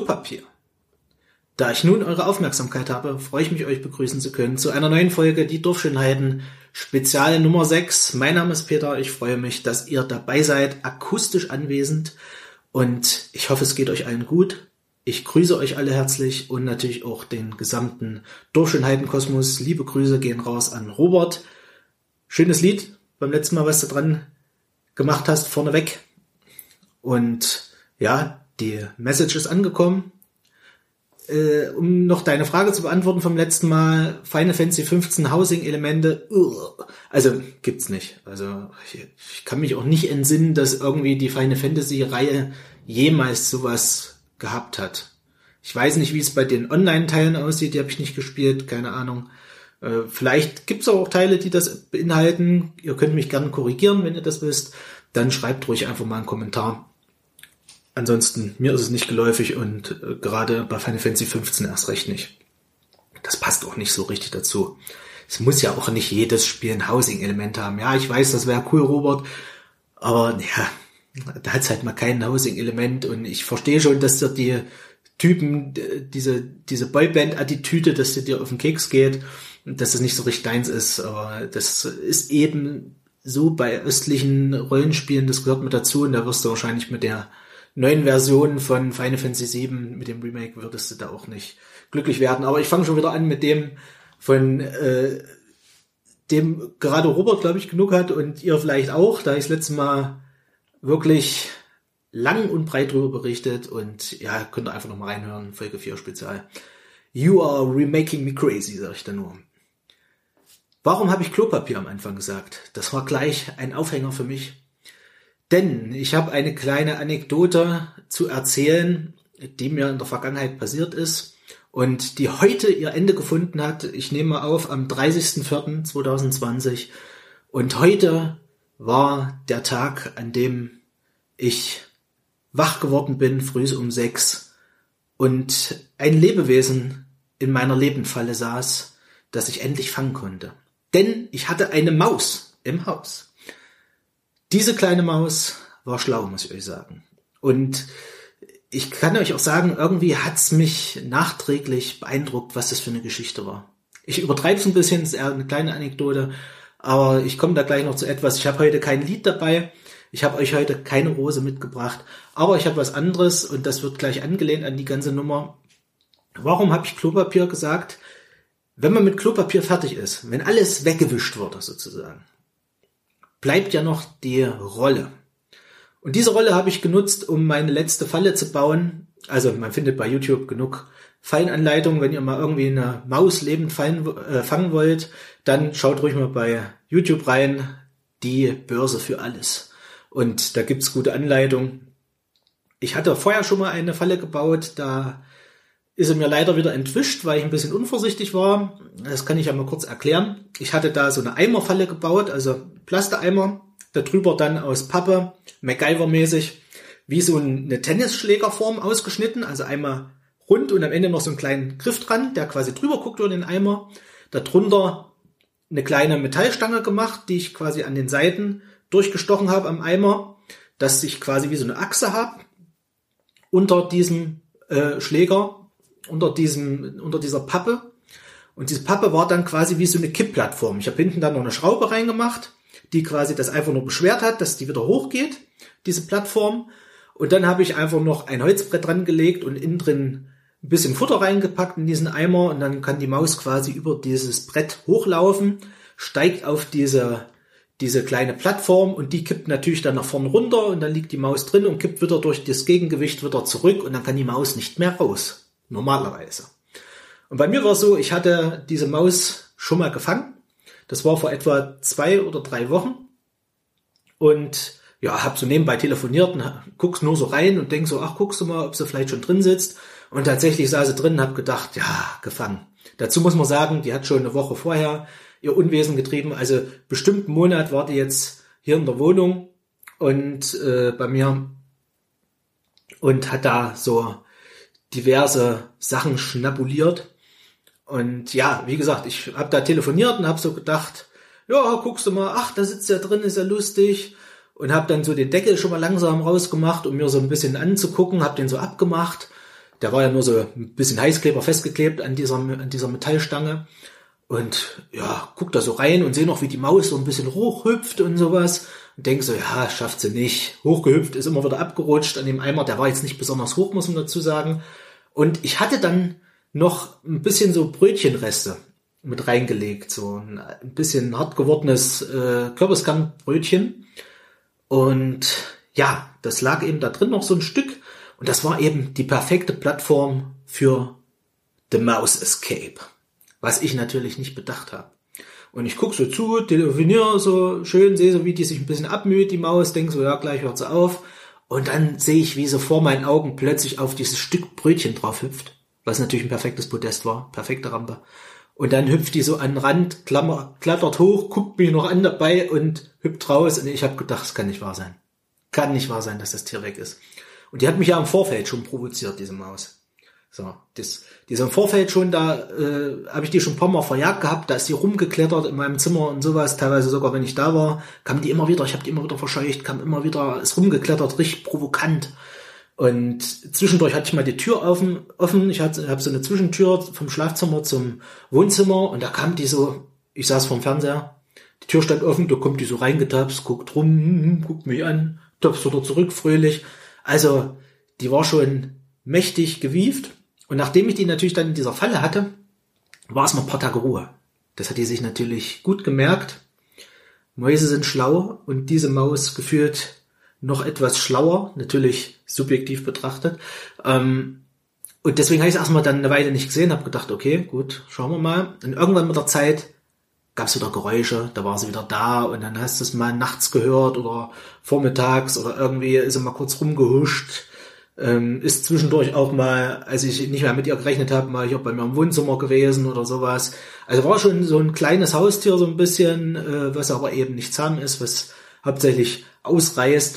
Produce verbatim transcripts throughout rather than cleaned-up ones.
Klopapier. Da ich nun eure Aufmerksamkeit habe, freue ich mich, euch begrüßen zu können zu einer neuen Folge Die Dorfschönheiten, Spezial Nummer sechs. Mein Name ist Peter, ich freue mich, dass ihr dabei seid, akustisch anwesend und ich hoffe, es geht euch allen gut. Ich grüße euch alle herzlich und natürlich auch den gesamten Dorfschönheitenkosmos. Liebe Grüße gehen raus an Robert. Schönes Lied, beim letzten Mal, was du dran gemacht hast, vorneweg. Und ja, die Message ist angekommen. Äh, um noch deine Frage zu beantworten vom letzten Mal, Final Fantasy fünfzehn Housing-Elemente, also gibt's nicht. Also ich, ich kann mich auch nicht entsinnen, dass irgendwie die Final Fantasy-Reihe jemals sowas gehabt hat. Ich weiß nicht, wie es bei den Online-Teilen aussieht, die habe ich nicht gespielt, keine Ahnung. Äh, vielleicht gibt's auch Teile, die das beinhalten. Ihr könnt mich gerne korrigieren, wenn ihr das wisst. Dann schreibt ruhig einfach mal einen Kommentar. Ansonsten, mir ist es nicht geläufig und äh, gerade bei Final Fantasy fünfzehn erst recht nicht. Das passt auch nicht so richtig dazu. Es muss ja auch nicht jedes Spiel ein Housing-Element haben. Ja, ich weiß, das wäre cool, Robert, aber ja, da hat es halt mal kein Housing-Element und ich verstehe schon, dass dir die Typen, diese diese Boyband-Attitüde, dass dir auf den Keks geht und dass es nicht so richtig deins ist, aber das ist eben so bei östlichen Rollenspielen, das gehört mit dazu und da wirst du wahrscheinlich mit der neuen Version von Final Fantasy sieben, mit dem Remake, würdest du da auch nicht glücklich werden. Aber ich fange schon wieder an mit dem, von äh, dem gerade Robert, glaube ich, genug hat und ihr vielleicht auch, da ich das letzte Mal wirklich lang und breit drüber berichtet und ja, könnt ihr einfach nochmal reinhören, Folge vier Spezial. You are remaking me crazy, sag ich da nur. Warum habe ich Klopapier am Anfang gesagt? Das war gleich ein Aufhänger für mich. Denn ich habe eine kleine Anekdote zu erzählen, die mir in der Vergangenheit passiert ist und die heute ihr Ende gefunden hat. Ich nehme auf am dreißigsten vierten zweitausendzwanzig und heute war der Tag, an dem ich wach geworden bin, früh um sechs und ein Lebewesen in meiner Lebendfalle saß, das ich endlich fangen konnte. Denn ich hatte eine Maus im Haus. Diese kleine Maus war schlau, muss ich euch sagen. Und ich kann euch auch sagen, irgendwie hat's mich nachträglich beeindruckt, was das für eine Geschichte war. Ich übertreibe es ein bisschen, es ist eher eine kleine Anekdote, aber ich komme da gleich noch zu etwas. Ich habe heute kein Lied dabei, ich habe euch heute keine Rose mitgebracht, aber ich habe was anderes und das wird gleich angelehnt an die ganze Nummer. Warum habe ich Klopapier gesagt? Wenn man mit Klopapier fertig ist, wenn alles weggewischt wurde sozusagen, bleibt ja noch die Rolle. Und diese Rolle habe ich genutzt, um meine letzte Falle zu bauen. Also man findet bei YouTube genug Fallenanleitungen. Wenn ihr mal irgendwie eine Maus lebend fallen, äh, fangen wollt, dann schaut ruhig mal bei YouTube rein. Die Börse für alles. Und da gibt's gute Anleitungen. Ich hatte vorher schon mal eine Falle gebaut. Da ist er mir leider wieder entwischt, weil ich ein bisschen unvorsichtig war. Das kann ich ja mal kurz erklären. Ich hatte da so eine Eimerfalle gebaut, also Plasteeimer, da drüber dann aus Pappe, MacGyver-mäßig, wie so eine Tennisschlägerform ausgeschnitten, also einmal rund und am Ende noch so einen kleinen Griff dran, der quasi drüber guckt über den Eimer. Darunter eine kleine Metallstange gemacht, die ich quasi an den Seiten durchgestochen habe am Eimer, dass ich quasi wie so eine Achse habe unter diesem äh, Schläger, unter diesem, unter dieser Pappe. Und diese Pappe war dann quasi wie so eine Kippplattform. Ich habe hinten dann noch eine Schraube reingemacht, die quasi das einfach nur beschwert hat, dass die wieder hochgeht, diese Plattform. Und dann habe ich einfach noch ein Holzbrett dran gelegt und innen drin ein bisschen Futter reingepackt in diesen Eimer. Und dann kann die Maus quasi über dieses Brett hochlaufen, steigt auf diese, diese kleine Plattform und die kippt natürlich dann nach vorne runter und dann liegt die Maus drin und kippt wieder durch das Gegengewicht wieder zurück und dann kann die Maus nicht mehr raus. Normalerweise. Und bei mir war es so, ich hatte diese Maus schon mal gefangen. Das war vor etwa zwei oder drei Wochen. Und ja, habe so nebenbei telefoniert und guck's nur so rein und denk so, ach, guckst du mal, ob sie vielleicht schon drin sitzt. Und tatsächlich saß sie drin und habe gedacht, ja, gefangen. Dazu muss man sagen, die hat schon eine Woche vorher ihr Unwesen getrieben. Also bestimmt einen Monat war die jetzt hier in der Wohnung und äh, bei mir und hat da so diverse Sachen schnabuliert. Und ja, wie gesagt, ich habe da telefoniert und habe so gedacht, ja, guckst du mal, ach, da sitzt ja drin, ist ja lustig. Und habe dann so den Deckel schon mal langsam rausgemacht, um mir so ein bisschen anzugucken, habe den so abgemacht. der war ja nur so ein bisschen Heißkleber festgeklebt an dieser, an dieser Metallstange. Und ja, guck da so rein und sehe noch, wie die Maus so ein bisschen hochhüpft und sowas. Und denk so, ja, schafft sie nicht. Hochgehüpft, ist immer wieder abgerutscht an dem Eimer. Der war jetzt nicht besonders hoch, muss man dazu sagen. Und ich hatte dann noch ein bisschen so Brötchenreste mit reingelegt. So ein, ein bisschen hart gewordenes äh, Kürbiskernbrötchen. Und ja, das lag eben da drin noch so ein Stück. Und das war eben die perfekte Plattform für The Mouse Escape. Was ich natürlich nicht bedacht habe. Und ich gucke so zu, telefoniere so schön, sehe so, wie die sich ein bisschen abmüht, die Maus, denke so, ja, gleich hört sie auf. Und dann sehe ich, wie sie vor meinen Augen plötzlich auf dieses Stück Brötchen drauf hüpft. Was natürlich ein perfektes Podest war, perfekte Rampe. Und dann hüpft die so an den Rand, klammer, klettert hoch, guckt mich noch an dabei und hüpft raus. Und ich habe gedacht, das kann nicht wahr sein. Kann nicht wahr sein, dass das Tier weg ist. Und die hat mich ja im Vorfeld schon provoziert, diese Maus. So, das, die ist im Vorfeld schon, da äh, habe ich die schon ein paar Mal verjagt gehabt, da ist die rumgeklettert in meinem Zimmer und sowas, teilweise sogar, wenn ich da war, kam die immer wieder, ich habe die immer wieder verscheucht, kam immer wieder, ist rumgeklettert, richtig provokant. Und zwischendurch hatte ich mal die Tür offen, offen. Ich hatte, habe so eine Zwischentür vom Schlafzimmer zum Wohnzimmer und da kam die so, ich saß vorm Fernseher, die Tür stand offen, da kommt die so reingetapst, guckt rum, guckt mich an, tapst wieder zurück, fröhlich. Also, die war schon mächtig gewieft. Und nachdem ich die natürlich dann in dieser Falle hatte, war es mal ein paar Tage Ruhe. Das hat die sich natürlich gut gemerkt. Mäuse sind schlau und diese Maus gefühlt noch etwas schlauer, natürlich subjektiv betrachtet. Und deswegen habe ich es erstmal dann eine Weile nicht gesehen, habe gedacht, okay, gut, schauen wir mal. Und irgendwann mit der Zeit gab es wieder Geräusche, da war sie wieder da und dann hast du es mal nachts gehört oder vormittags oder irgendwie ist sie mal kurz rumgehuscht. Ähm, ist zwischendurch auch mal, als ich nicht mehr mit ihr gerechnet habe, mal hier bei mir im Wohnzimmer gewesen oder sowas. Also war schon so ein kleines Haustier so ein bisschen, äh, was aber eben nicht zahm ist, was hauptsächlich ausreißt.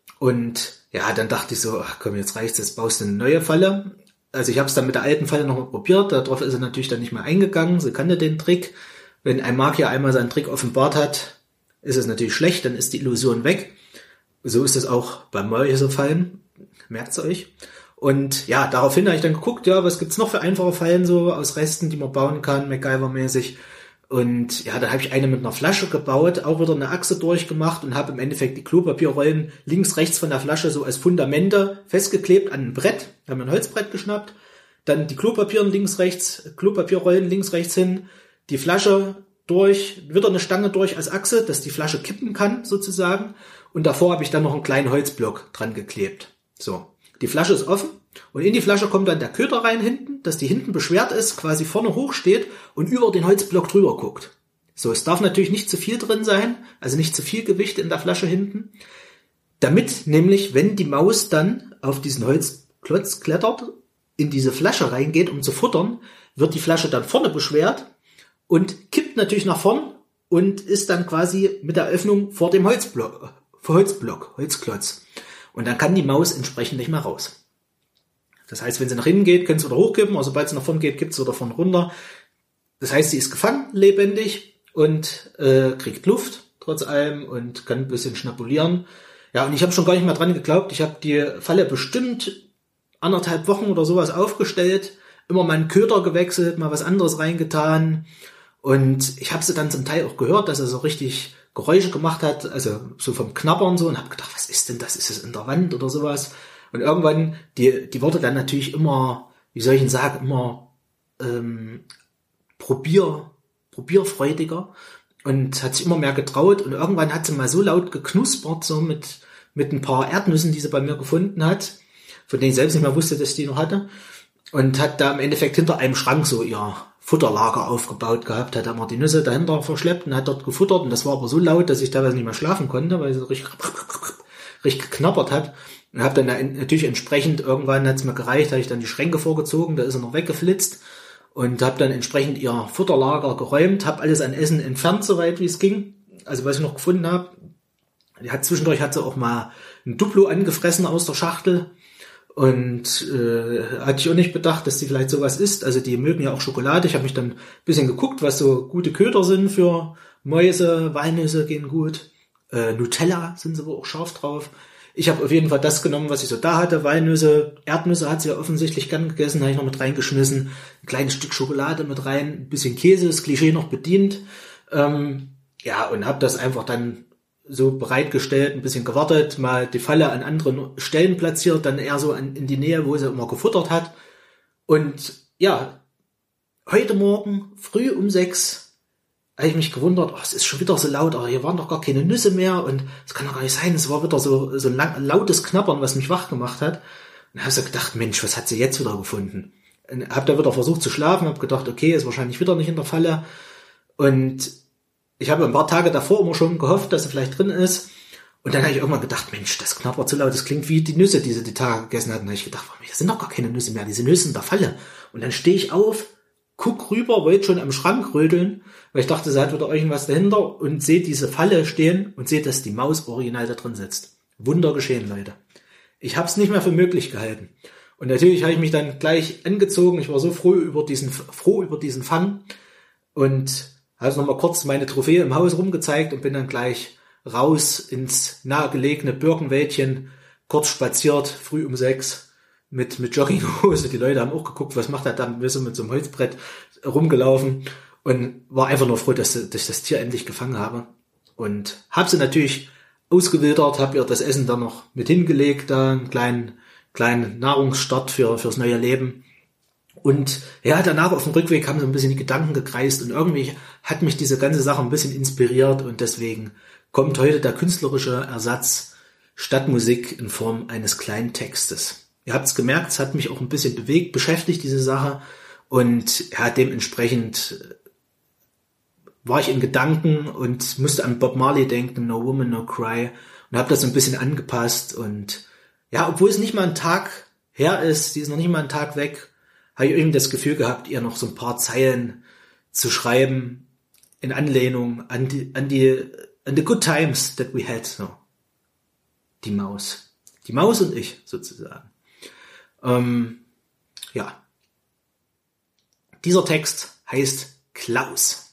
Und ja, dann dachte ich so, ach komm, jetzt reicht's, jetzt baust du eine neue Falle. Also ich habe es dann mit der alten Falle nochmal probiert, darauf ist sie natürlich dann nicht mehr eingegangen, sie kannte den Trick. Wenn ein Magier einmal seinen Trick offenbart hat, ist es natürlich schlecht, dann ist die Illusion weg. So ist es auch beim Mäusefallen. Merkt's euch. Und ja, daraufhin habe ich dann geguckt, ja, was gibt's noch für einfache Fallen so aus Resten, die man bauen kann, MacGyver-mäßig. Und ja, da habe ich eine mit einer Flasche gebaut, auch wieder eine Achse durchgemacht und habe im Endeffekt die Klopapierrollen links, rechts von der Flasche so als Fundamente festgeklebt an ein Brett. Da haben wir ein Holzbrett geschnappt. Dann die Klopapieren links, rechts, Klopapierrollen links, rechts hin, die Flasche durch, wieder eine Stange durch als Achse, dass die Flasche kippen kann sozusagen. Und davor habe ich dann noch einen kleinen Holzblock dran geklebt. So, die Flasche ist offen und in die Flasche kommt dann der Köder rein hinten, dass die hinten beschwert ist, quasi vorne hoch steht und über den Holzblock drüber guckt. So, es darf natürlich nicht zu viel drin sein, also nicht zu viel Gewicht in der Flasche hinten, damit nämlich, wenn die Maus dann auf diesen Holzklotz klettert, in diese Flasche reingeht, um zu futtern, wird die Flasche dann vorne beschwert und kippt natürlich nach vorn und ist dann quasi mit der Öffnung vor dem Holzblock, Holzblock, Holzklotz. Und dann kann die Maus entsprechend nicht mehr raus. Das heißt, wenn sie nach hinten geht, können sie wieder hochkippen, aber sobald sie nach vorne geht, kippt sie wieder von runter. Das heißt, sie ist gefangen, lebendig und äh, kriegt Luft, trotz allem, und kann ein bisschen schnapulieren. Ja, und ich habe schon gar nicht mehr dran geglaubt. Ich habe die Falle bestimmt anderthalb Wochen oder sowas aufgestellt, immer meinen Köder gewechselt, mal was anderes reingetan. Und ich habe sie dann zum Teil auch gehört, dass er so richtig Geräusche gemacht hat, also so vom Knabbern so, und habe gedacht, was ist denn das? Ist es in der Wand oder sowas? Und irgendwann, die die wurde dann natürlich immer, wie soll ich denn sagen, immer ähm, probier, probierfreudiger und hat sich immer mehr getraut. Und irgendwann hat sie mal so laut geknuspert, so mit mit ein paar Erdnüssen, die sie bei mir gefunden hat, von denen ich selbst nicht mehr wusste, dass ich die noch hatte. Und hat da im Endeffekt hinter einem Schrank so ihr Futterlager aufgebaut gehabt, hat immer die Nüsse dahinter verschleppt und hat dort gefuttert. Und das war aber so laut, dass ich teilweise nicht mehr schlafen konnte, weil sie so richtig, richtig geknabbert hat. Und habe dann natürlich entsprechend, irgendwann hat es mir gereicht, habe ich dann die Schränke vorgezogen, da ist er noch weggeflitzt. Und habe dann entsprechend ihr Futterlager geräumt, habe alles an Essen entfernt, soweit wie es ging. Also was ich noch gefunden habe. Die hat zwischendurch hat sie auch mal ein Duplo angefressen aus der Schachtel. Und äh, hatte ich auch nicht bedacht, dass die vielleicht sowas isst. Also die mögen ja auch Schokolade. Ich habe mich dann ein bisschen geguckt, was so gute Köder sind für Mäuse. Walnüsse gehen gut. Äh, Nutella sind sie wohl auch scharf drauf. Ich habe auf jeden Fall das genommen, was ich so da hatte. Walnüsse, Erdnüsse hat sie ja offensichtlich gern gegessen, habe ich noch mit reingeschmissen. Ein kleines Stück Schokolade mit rein, ein bisschen Käse, das Klischee noch bedient. Ähm, ja, und habe das einfach dann so bereitgestellt, ein bisschen gewartet, mal die Falle an anderen Stellen platziert, dann eher so an, in die Nähe, wo sie immer gefuttert hat. Und ja, heute Morgen, früh um sechs, habe ich mich gewundert, oh, es ist schon wieder so laut, aber hier waren doch gar keine Nüsse mehr und es kann doch gar nicht sein, es war wieder so, so ein lang, lautes Knabbern, was mich wach gemacht hat. Und habe so gedacht, Mensch, was hat sie jetzt wieder gefunden? Und habe da wieder versucht zu schlafen, habe gedacht, okay, ist wahrscheinlich wieder nicht in der Falle. Und ich habe ein paar Tage davor immer schon gehofft, dass sie vielleicht drin ist. Und dann habe ich irgendwann gedacht, Mensch, das knabbert so laut, das klingt wie die Nüsse, die sie die Tage gegessen hat. Und dann habe ich gedacht, hier sind doch gar keine Nüsse mehr, diese Nüsse in der Falle. Und dann stehe ich auf, guck rüber, wollte schon am Schrank rödeln, weil ich dachte, sie hat wieder irgendwas dahinter und sehe diese Falle stehen und sehe, dass die Maus original da drin sitzt. Wunder geschehen, Leute. Ich habe es nicht mehr für möglich gehalten. Und natürlich habe ich mich dann gleich angezogen. Ich war so froh über diesen, froh über diesen Fang und habe noch mal kurz meine Trophäe im Haus rumgezeigt und bin dann gleich raus ins nahegelegene Birkenwäldchen, kurz spaziert, früh um sechs. Mit, mit Jogginghose. Die Leute haben auch geguckt, was macht er da? Wir sind mit so einem Holzbrett rumgelaufen und war einfach nur froh, dass, dass ich das Tier endlich gefangen habe. Und habe sie natürlich ausgewildert, habe ihr das Essen dann noch mit hingelegt, da einen kleinen, kleinen Nahrungsstart für, fürs neue Leben. Und ja, danach auf dem Rückweg haben so ein bisschen die Gedanken gekreist und irgendwie hat mich diese ganze Sache ein bisschen inspiriert und deswegen kommt heute der künstlerische Ersatz statt Musik in Form eines kleinen Textes. Ihr habt es gemerkt, es hat mich auch ein bisschen bewegt, beschäftigt, diese Sache. Und ja, dementsprechend war ich in Gedanken und musste an Bob Marley denken, No Woman, No Cry. Und habe das so ein bisschen angepasst. Und ja, obwohl es nicht mal ein Tag her ist, die ist noch nicht mal einen Tag weg, habe ich irgendwie das Gefühl gehabt, ihr noch so ein paar Zeilen zu schreiben in Anlehnung an die, an die, an the good times that we had. So. Die Maus. Die Maus und ich, sozusagen. Ähm, ja. Dieser Text heißt Klaus.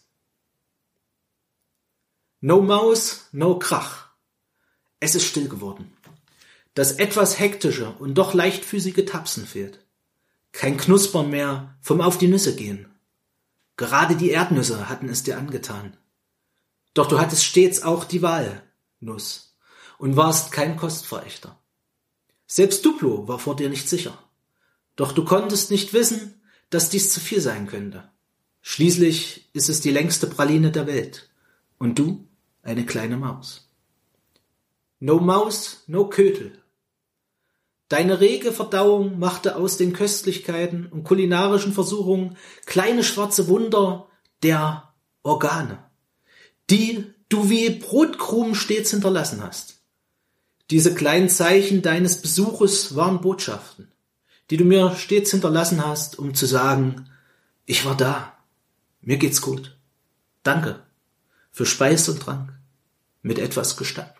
No Maus, no Krach. Es ist still geworden. Das etwas hektische und doch leichtfüßige Tapsen fehlt. Kein Knuspern mehr vom Auf die Nüsse gehen. Gerade die Erdnüsse hatten es dir angetan. Doch du hattest stets auch die Wahl, Nuss, und warst kein Kostverächter. Selbst Duplo war vor dir nicht sicher. Doch du konntest nicht wissen, dass dies zu viel sein könnte. Schließlich ist es die längste Praline der Welt. Und du eine kleine Maus. No Maus, no Kötel. Deine rege Verdauung machte aus den Köstlichkeiten und kulinarischen Versuchungen kleine schwarze Wunder der Organe, die du wie Brotkrumen stets hinterlassen hast. Diese kleinen Zeichen deines Besuches waren Botschaften, die du mir stets hinterlassen hast, um zu sagen, ich war da, mir geht's gut, danke für Speis und Trank, mit etwas Gestank.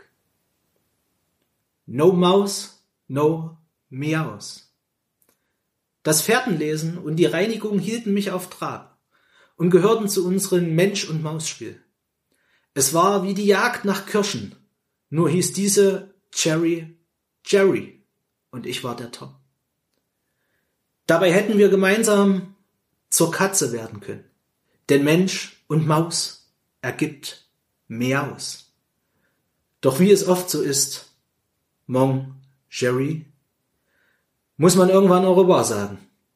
No Maus, no Miaus. Das Fährtenlesen und die Reinigung hielten mich auf Trab und gehörten zu unserem Mensch- und Mausspiel. Es war wie die Jagd nach Kirschen, nur hieß diese Cherry Jerry und ich war der Tom. Dabei hätten wir gemeinsam zur Katze werden können, denn Mensch und Maus ergibt Miaus. Doch wie es oft so ist, Mon Jerry, muss man irgendwann au revoir sagen.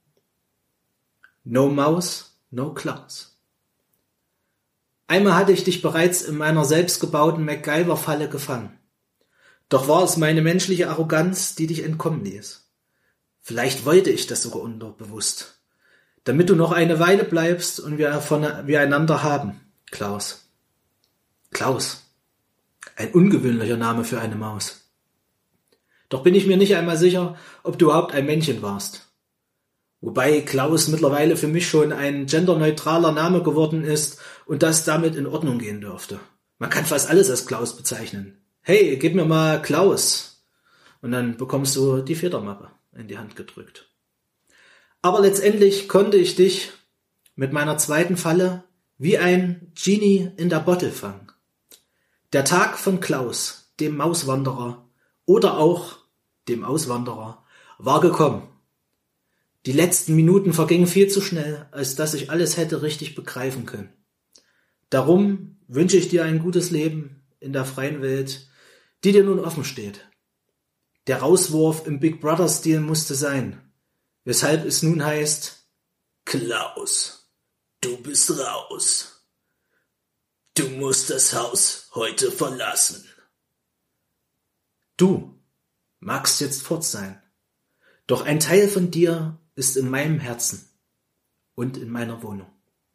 No Maus, no Klaus. Einmal hatte ich dich bereits in meiner selbstgebauten MacGyver-Falle gefangen. Doch war es meine menschliche Arroganz, die dich entkommen ließ. Vielleicht wollte ich das sogar unterbewusst, damit du noch eine Weile bleibst und wir, von, wir einander haben, Klaus. Klaus. Ein ungewöhnlicher Name für eine Maus. Doch bin ich mir nicht einmal sicher, ob du überhaupt ein Männchen warst. Wobei Klaus mittlerweile für mich schon ein genderneutraler Name geworden ist und das damit in Ordnung gehen dürfte. Man kann fast alles als Klaus bezeichnen. Hey, gib mir mal Klaus. Und dann bekommst du die Federmappe in die Hand gedrückt. Aber letztendlich konnte ich dich mit meiner zweiten Falle wie ein Genie in der Bottle fangen. Der Tag von Klaus, dem Mauswanderer, oder auch dem Auswanderer war gekommen. Die letzten Minuten vergingen viel zu schnell, als dass ich alles hätte richtig begreifen können. Darum wünsche ich dir ein gutes Leben in der freien Welt, die dir nun offen steht. Der Rauswurf im Big Brother-Stil musste sein, weshalb es nun heißt: Klaus, du bist raus. Du musst das Haus heute verlassen. Du magst jetzt fort sein, doch ein Teil von dir ist in meinem Herzen und in meiner Wohnung.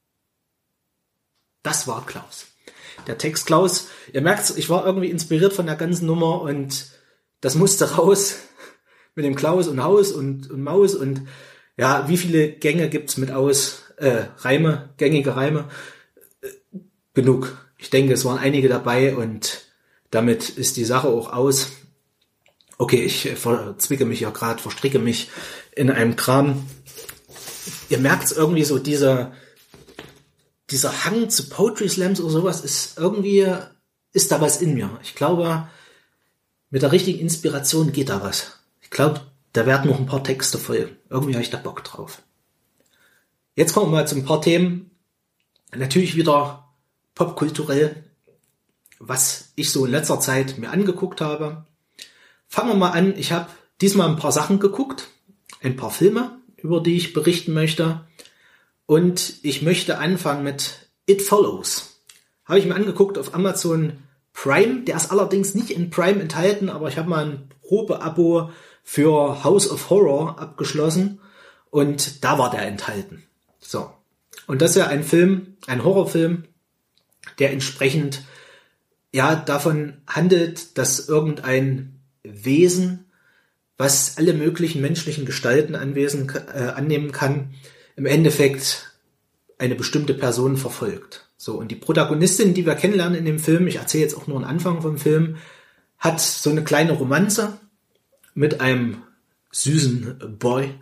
Das war Klaus. Der Text Klaus, ihr merkt, ich war irgendwie inspiriert von der ganzen Nummer und das musste raus mit dem Klaus und Haus und, und Maus und ja, wie viele Gänge gibt's mit aus, äh, Reime, gängige Reime? Äh, genug. Ich denke, es waren einige dabei und damit ist die Sache auch aus. Okay, ich verzwicke mich ja gerade, verstricke mich in einem Kram. Ihr merkt irgendwie so, dieser, dieser Hang zu Poetry Slams oder sowas ist irgendwie, ist da was in mir. Ich glaube, mit der richtigen Inspiration geht da was. Ich glaube, da werden noch ein paar Texte folgen. Irgendwie habe ich da Bock drauf. Jetzt kommen wir mal zu ein paar Themen. Natürlich wieder popkulturell, was ich so in letzter Zeit mir angeguckt habe. Fangen wir mal an. Ich habe diesmal ein paar Sachen geguckt, ein paar Filme, über die ich berichten möchte. Und ich möchte anfangen mit It Follows. Habe ich mir angeguckt auf Amazon Prime. Der ist allerdings nicht in Prime enthalten, aber ich habe mal ein Probeabo für House of Horror abgeschlossen und da war der enthalten. So. Und das ist ja ein Film, ein Horrorfilm, der entsprechend ja davon handelt, dass irgendein Wesen, was alle möglichen menschlichen Gestalten anwesen, äh, annehmen kann, im Endeffekt eine bestimmte Person verfolgt. So, und die Protagonistin, die wir kennenlernen in dem Film, ich erzähle jetzt auch nur den Anfang vom Film, hat so eine kleine Romanze mit einem süßen Boy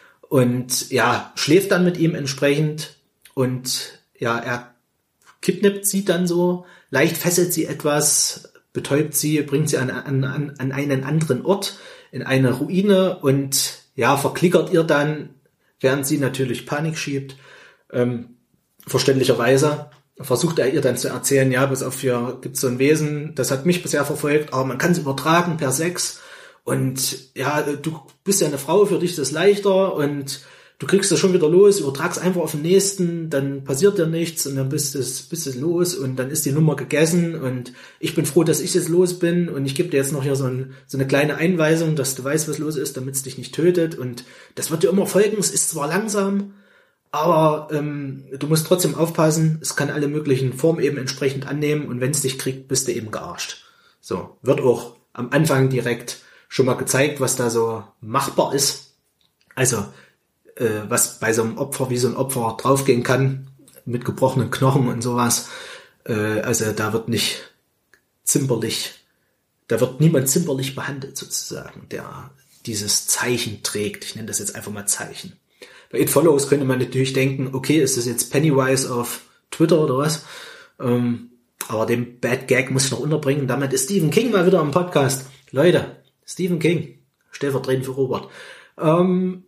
und ja, schläft dann mit ihm entsprechend und ja, er kidnappt sie dann so, leicht fesselt sie etwas, betäubt sie, bringt sie an, an, an einen anderen Ort, in eine Ruine und ja, verklickert ihr dann, während sie natürlich Panik schiebt, ähm, verständlicherweise, versucht er ihr dann zu erzählen, ja, bis auf hier gibt's so ein Wesen, das hat mich bisher verfolgt, aber man kann es übertragen per Sex und ja, du bist ja eine Frau, für dich ist das leichter und du kriegst das schon wieder los, übertragst einfach auf den nächsten, dann passiert dir nichts und dann bist es, bist es los und dann ist die Nummer gegessen und ich bin froh, dass ich jetzt los bin und ich gebe dir jetzt noch hier so, ein, so eine kleine Einweisung, dass du weißt, was los ist, damit es dich nicht tötet und das wird dir immer folgen, es ist zwar langsam, aber ähm, du musst trotzdem aufpassen, es kann alle möglichen Formen eben entsprechend annehmen und wenn es dich kriegt, bist du eben gearscht. So, wird auch am Anfang direkt schon mal gezeigt, was da so machbar ist. Also, was bei so einem Opfer, wie so ein Opfer draufgehen kann, mit gebrochenen Knochen und sowas. Also da wird nicht zimperlich, da wird niemand zimperlich behandelt sozusagen, der dieses Zeichen trägt. Ich nenne das jetzt einfach mal Zeichen. Bei It Follows könnte man natürlich denken, okay, ist das jetzt Pennywise auf Twitter oder was? Aber den Bad Gag muss ich noch unterbringen. Damit ist Stephen King mal wieder am Podcast. Leute, Stephen King, stellvertretend für Robert. Ähm,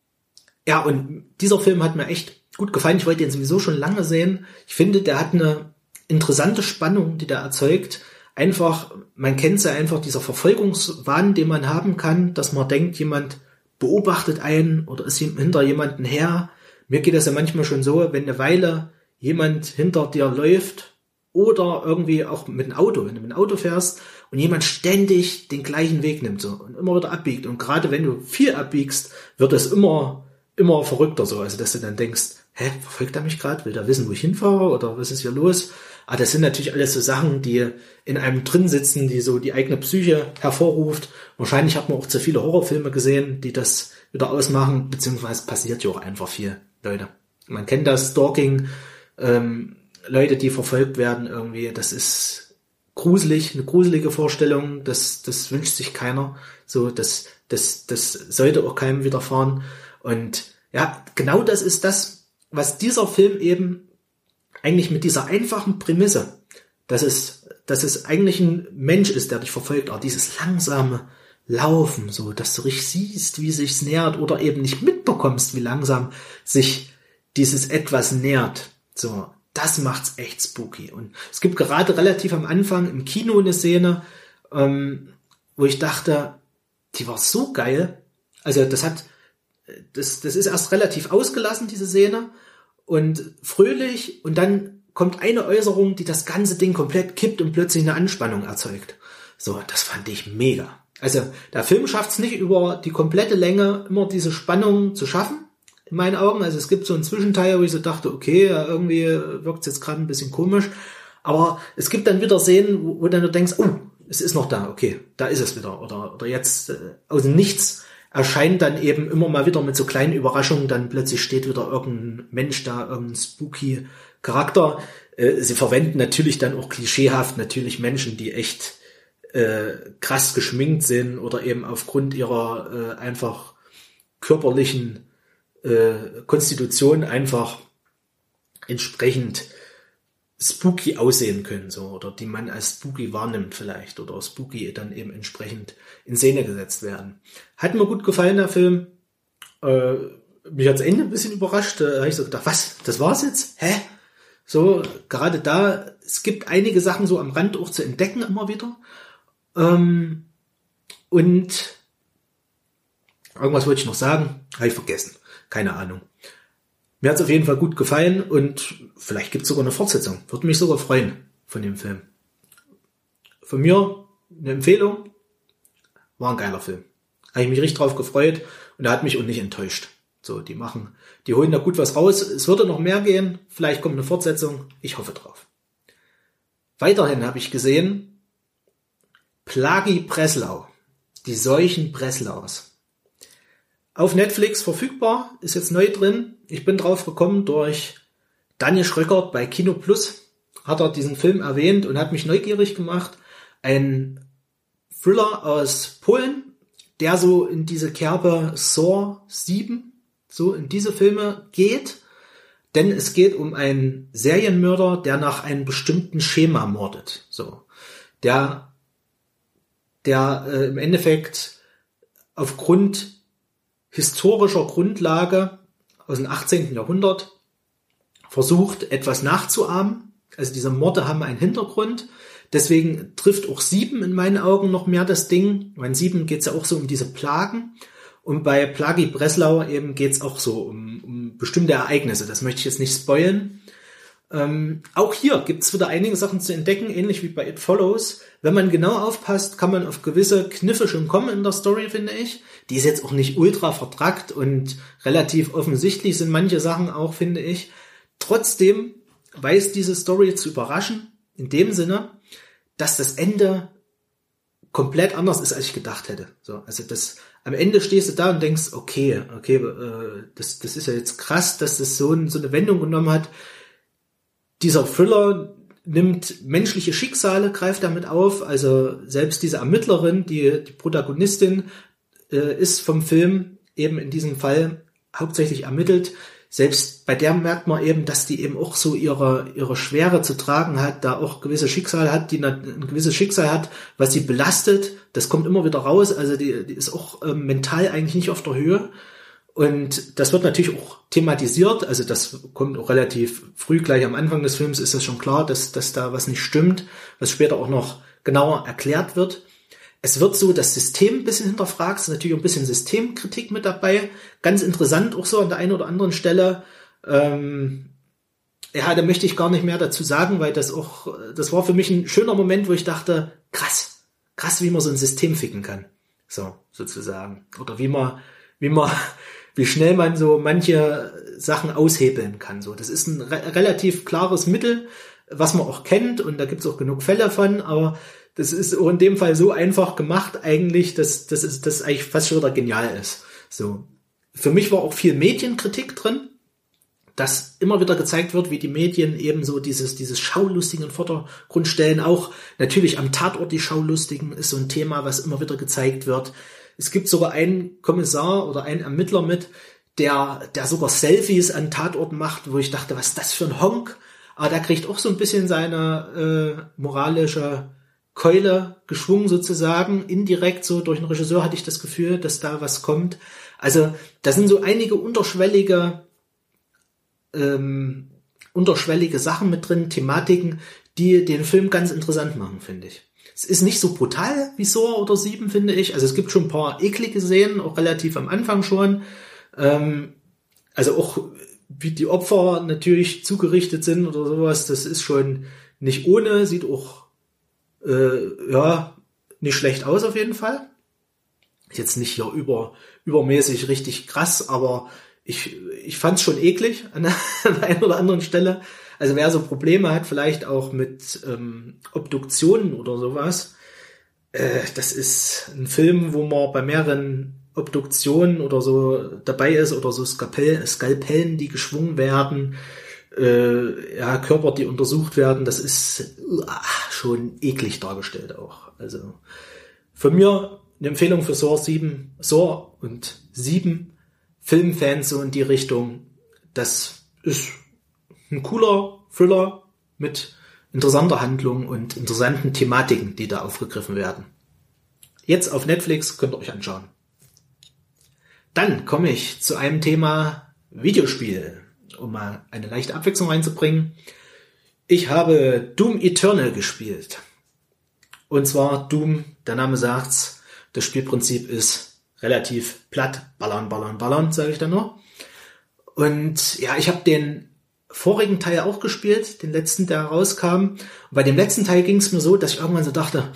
Ja, und dieser Film hat mir echt gut gefallen. Ich wollte ihn sowieso schon lange sehen. Ich finde, der hat eine interessante Spannung, die der erzeugt. Einfach, man kennt es ja einfach, dieser Verfolgungswahn, den man haben kann, dass man denkt, jemand beobachtet einen oder ist hinter jemanden her. Mir geht das ja manchmal schon so, wenn eine Weile jemand hinter dir läuft oder irgendwie auch mit einem Auto, wenn du mit einem Auto fährst und jemand ständig den gleichen Weg nimmt so und immer wieder abbiegt. Und gerade wenn du viel abbiegst, wird es immer immer verrückter so, also dass du dann denkst, hä, verfolgt er mich gerade, will der wissen, wo ich hinfahre oder was ist hier los? Aber das sind natürlich alles so Sachen, die in einem drin sitzen, die so die eigene Psyche hervorruft. Wahrscheinlich hat man auch zu viele Horrorfilme gesehen, die das wieder ausmachen, beziehungsweise passiert ja auch einfach viel, Leute. Man kennt das, Stalking, ähm, Leute, die verfolgt werden irgendwie, das ist gruselig, eine gruselige Vorstellung, das, das wünscht sich keiner, so, das, das, das sollte auch keinem widerfahren. Und ja, genau das ist das, was dieser Film eben eigentlich mit dieser einfachen Prämisse, dass es, dass es eigentlich ein Mensch ist, der dich verfolgt, aber dieses langsame, laufen, so, dass du richtig siehst, wie sich's nähert oder eben nicht mitbekommst, wie langsam sich dieses etwas nähert. So, das macht's echt spooky. Und es gibt gerade relativ am Anfang im Kino eine Szene, ähm, wo ich dachte, die war so geil. Also das hat, das, das ist erst relativ ausgelassen, diese Szene, und fröhlich, und dann kommt eine Äußerung, die das ganze Ding komplett kippt und plötzlich eine Anspannung erzeugt. So, das fand ich mega. Also der Film schafft es nicht über die komplette Länge immer diese Spannung zu schaffen, in meinen Augen. Also es gibt so einen Zwischenteil, wo ich so dachte, okay, ja, irgendwie wirkt es jetzt gerade ein bisschen komisch. Aber es gibt dann wieder Szenen, wo, wo dann du denkst, oh, es ist noch da, okay, da ist es wieder. Oder, oder jetzt äh, aus dem Nichts erscheint dann eben immer mal wieder mit so kleinen Überraschungen, dann plötzlich steht wieder irgendein Mensch da, irgendein spooky Charakter. Äh, sie verwenden natürlich dann auch klischeehaft natürlich Menschen, die echt äh, krass geschminkt sind oder eben aufgrund ihrer äh, einfach körperlichen äh, Konstitution einfach entsprechend spooky aussehen können, so, oder die man als spooky wahrnimmt vielleicht, oder spooky dann eben entsprechend in Szene gesetzt werden. Hat mir gut gefallen, der Film. Äh, mich hat's Ende ein bisschen überrascht. Da habe ich so gedacht, was, das war's jetzt? Hä? So, gerade da, es gibt einige Sachen so am Rand auch zu entdecken immer wieder. Ähm, und irgendwas wollte ich noch sagen, habe ich vergessen. Keine Ahnung. Mir hat's auf jeden Fall gut gefallen und vielleicht gibt's sogar eine Fortsetzung. Würde mich sogar freuen von dem Film. Von mir eine Empfehlung. War ein geiler Film. Habe ich mich richtig drauf gefreut und er hat mich auch nicht enttäuscht. So, die machen, die holen da gut was raus. Es würde noch mehr gehen. Vielleicht kommt eine Fortsetzung. Ich hoffe drauf. Weiterhin habe ich gesehen Plagi Breslau. Die Seuchen Breslaus. Auf Netflix verfügbar, ist jetzt neu drin. Ich bin drauf gekommen durch Daniel Schröckert bei Kino Plus. Hat er diesen Film erwähnt und hat mich neugierig gemacht. Ein Thriller aus Polen, der so in diese Kerbe Saw sieben, so in diese Filme geht. Denn es geht um einen Serienmörder, der nach einem bestimmten Schema mordet. So, der, der äh, im Endeffekt aufgrund historischer Grundlage aus dem achtzehnten Jahrhundert versucht, etwas nachzuahmen. Also diese Morde haben einen Hintergrund. Deswegen trifft auch Sieben in meinen Augen noch mehr das Ding. Bei Sieben geht es ja auch so um diese Plagen. Und bei Plagi Breslau eben geht es auch so um, um bestimmte Ereignisse. Das möchte ich jetzt nicht spoilen. Ähm, auch hier gibt es wieder einige Sachen zu entdecken, ähnlich wie bei It Follows. Wenn man genau aufpasst, kann man auf gewisse Kniffe schon kommen in der Story, finde ich. Die ist jetzt auch nicht ultra vertrackt und relativ offensichtlich sind manche Sachen auch, finde ich. Trotzdem weiß diese Story zu überraschen, in dem Sinne, dass das Ende komplett anders ist, als ich gedacht hätte. So, also das, am Ende stehst du da und denkst, okay, okay, äh, das, das ist ja jetzt krass, dass das so, ein, so eine Wendung genommen hat. Dieser Thriller nimmt menschliche Schicksale, greift damit auf, also selbst diese Ermittlerin, die, die Protagonistin, äh, ist vom Film eben in diesem Fall hauptsächlich ermittelt. Selbst bei der merkt man eben, dass die eben auch so ihre, ihre Schwere zu tragen hat, da auch gewisse Schicksal hat, die ein gewisses Schicksal hat, was sie belastet. Das kommt immer wieder raus, also die, die ist auch äh, mental eigentlich nicht auf der Höhe. Und das wird natürlich auch thematisiert, also das kommt auch relativ früh, gleich am Anfang des Films ist das schon klar, dass, dass da was nicht stimmt, was später auch noch genauer erklärt wird. Es wird so das System ein bisschen hinterfragt, es ist natürlich auch ein bisschen Systemkritik mit dabei, ganz interessant auch so an der einen oder anderen Stelle. Ähm, ja, da möchte ich gar nicht mehr dazu sagen, weil das auch, das war für mich ein schöner Moment, wo ich dachte, krass, krass, wie man so ein System ficken kann, so sozusagen, oder wie man, wie man wie schnell man so manche Sachen aushebeln kann. So, das ist ein re- relativ klares Mittel, was man auch kennt und da gibt's auch genug Fälle von, aber das ist auch in dem Fall so einfach gemacht eigentlich, dass das ist das eigentlich fast schon wieder genial ist. So, für mich war auch viel Medienkritik drin, dass immer wieder gezeigt wird, wie die Medien eben so dieses dieses Schaulustigen in Vordergrund stellen. Auch natürlich am Tatort die Schaulustigen ist so ein Thema, was immer wieder gezeigt wird. Es gibt sogar einen Kommissar oder einen Ermittler mit, der der sogar Selfies an Tatorten macht, wo ich dachte, was ist das für ein Honk? Aber der kriegt auch so ein bisschen seine äh, moralische Keule geschwungen sozusagen, indirekt so durch den Regisseur hatte ich das Gefühl, dass da was kommt. Also da sind so einige unterschwellige ähm, unterschwellige Sachen mit drin, Thematiken, die den Film ganz interessant machen, finde ich. Es ist nicht so brutal wie Saw oder Sieben, finde ich. Also es gibt schon ein paar eklige Szenen, auch relativ am Anfang schon. Ähm, also auch wie die Opfer natürlich zugerichtet sind oder sowas, das ist schon nicht ohne, sieht auch äh, ja nicht schlecht aus auf jeden Fall. Jetzt nicht hier über übermäßig richtig krass, aber ich ich fand's schon eklig an der, an der einen oder anderen Stelle. Also wer so Probleme hat, vielleicht auch mit ähm, Obduktionen oder sowas, äh, das ist ein Film, wo man bei mehreren Obduktionen oder so dabei ist oder so Skalpell, Skalpellen, die geschwungen werden, äh, ja, Körper, die untersucht werden, das ist uh, schon eklig dargestellt auch. Also von mir eine Empfehlung für Saw sieben, Saw und sieben Filmfans so in die Richtung. Das ist ein cooler Thriller mit interessanter Handlung und interessanten Thematiken, die da aufgegriffen werden. Jetzt auf Netflix, könnt ihr euch anschauen. Dann komme ich zu einem Thema Videospiel, um mal eine leichte Abwechslung reinzubringen. Ich habe Doom Eternal gespielt. Und zwar Doom, der Name sagt's, das Spielprinzip ist relativ platt, ballern, ballern, ballern, sage ich dann nur. Und ja, ich habe den vorigen Teil auch gespielt, den letzten, der rauskam. Und bei dem letzten Teil ging es mir so, dass ich irgendwann so dachte,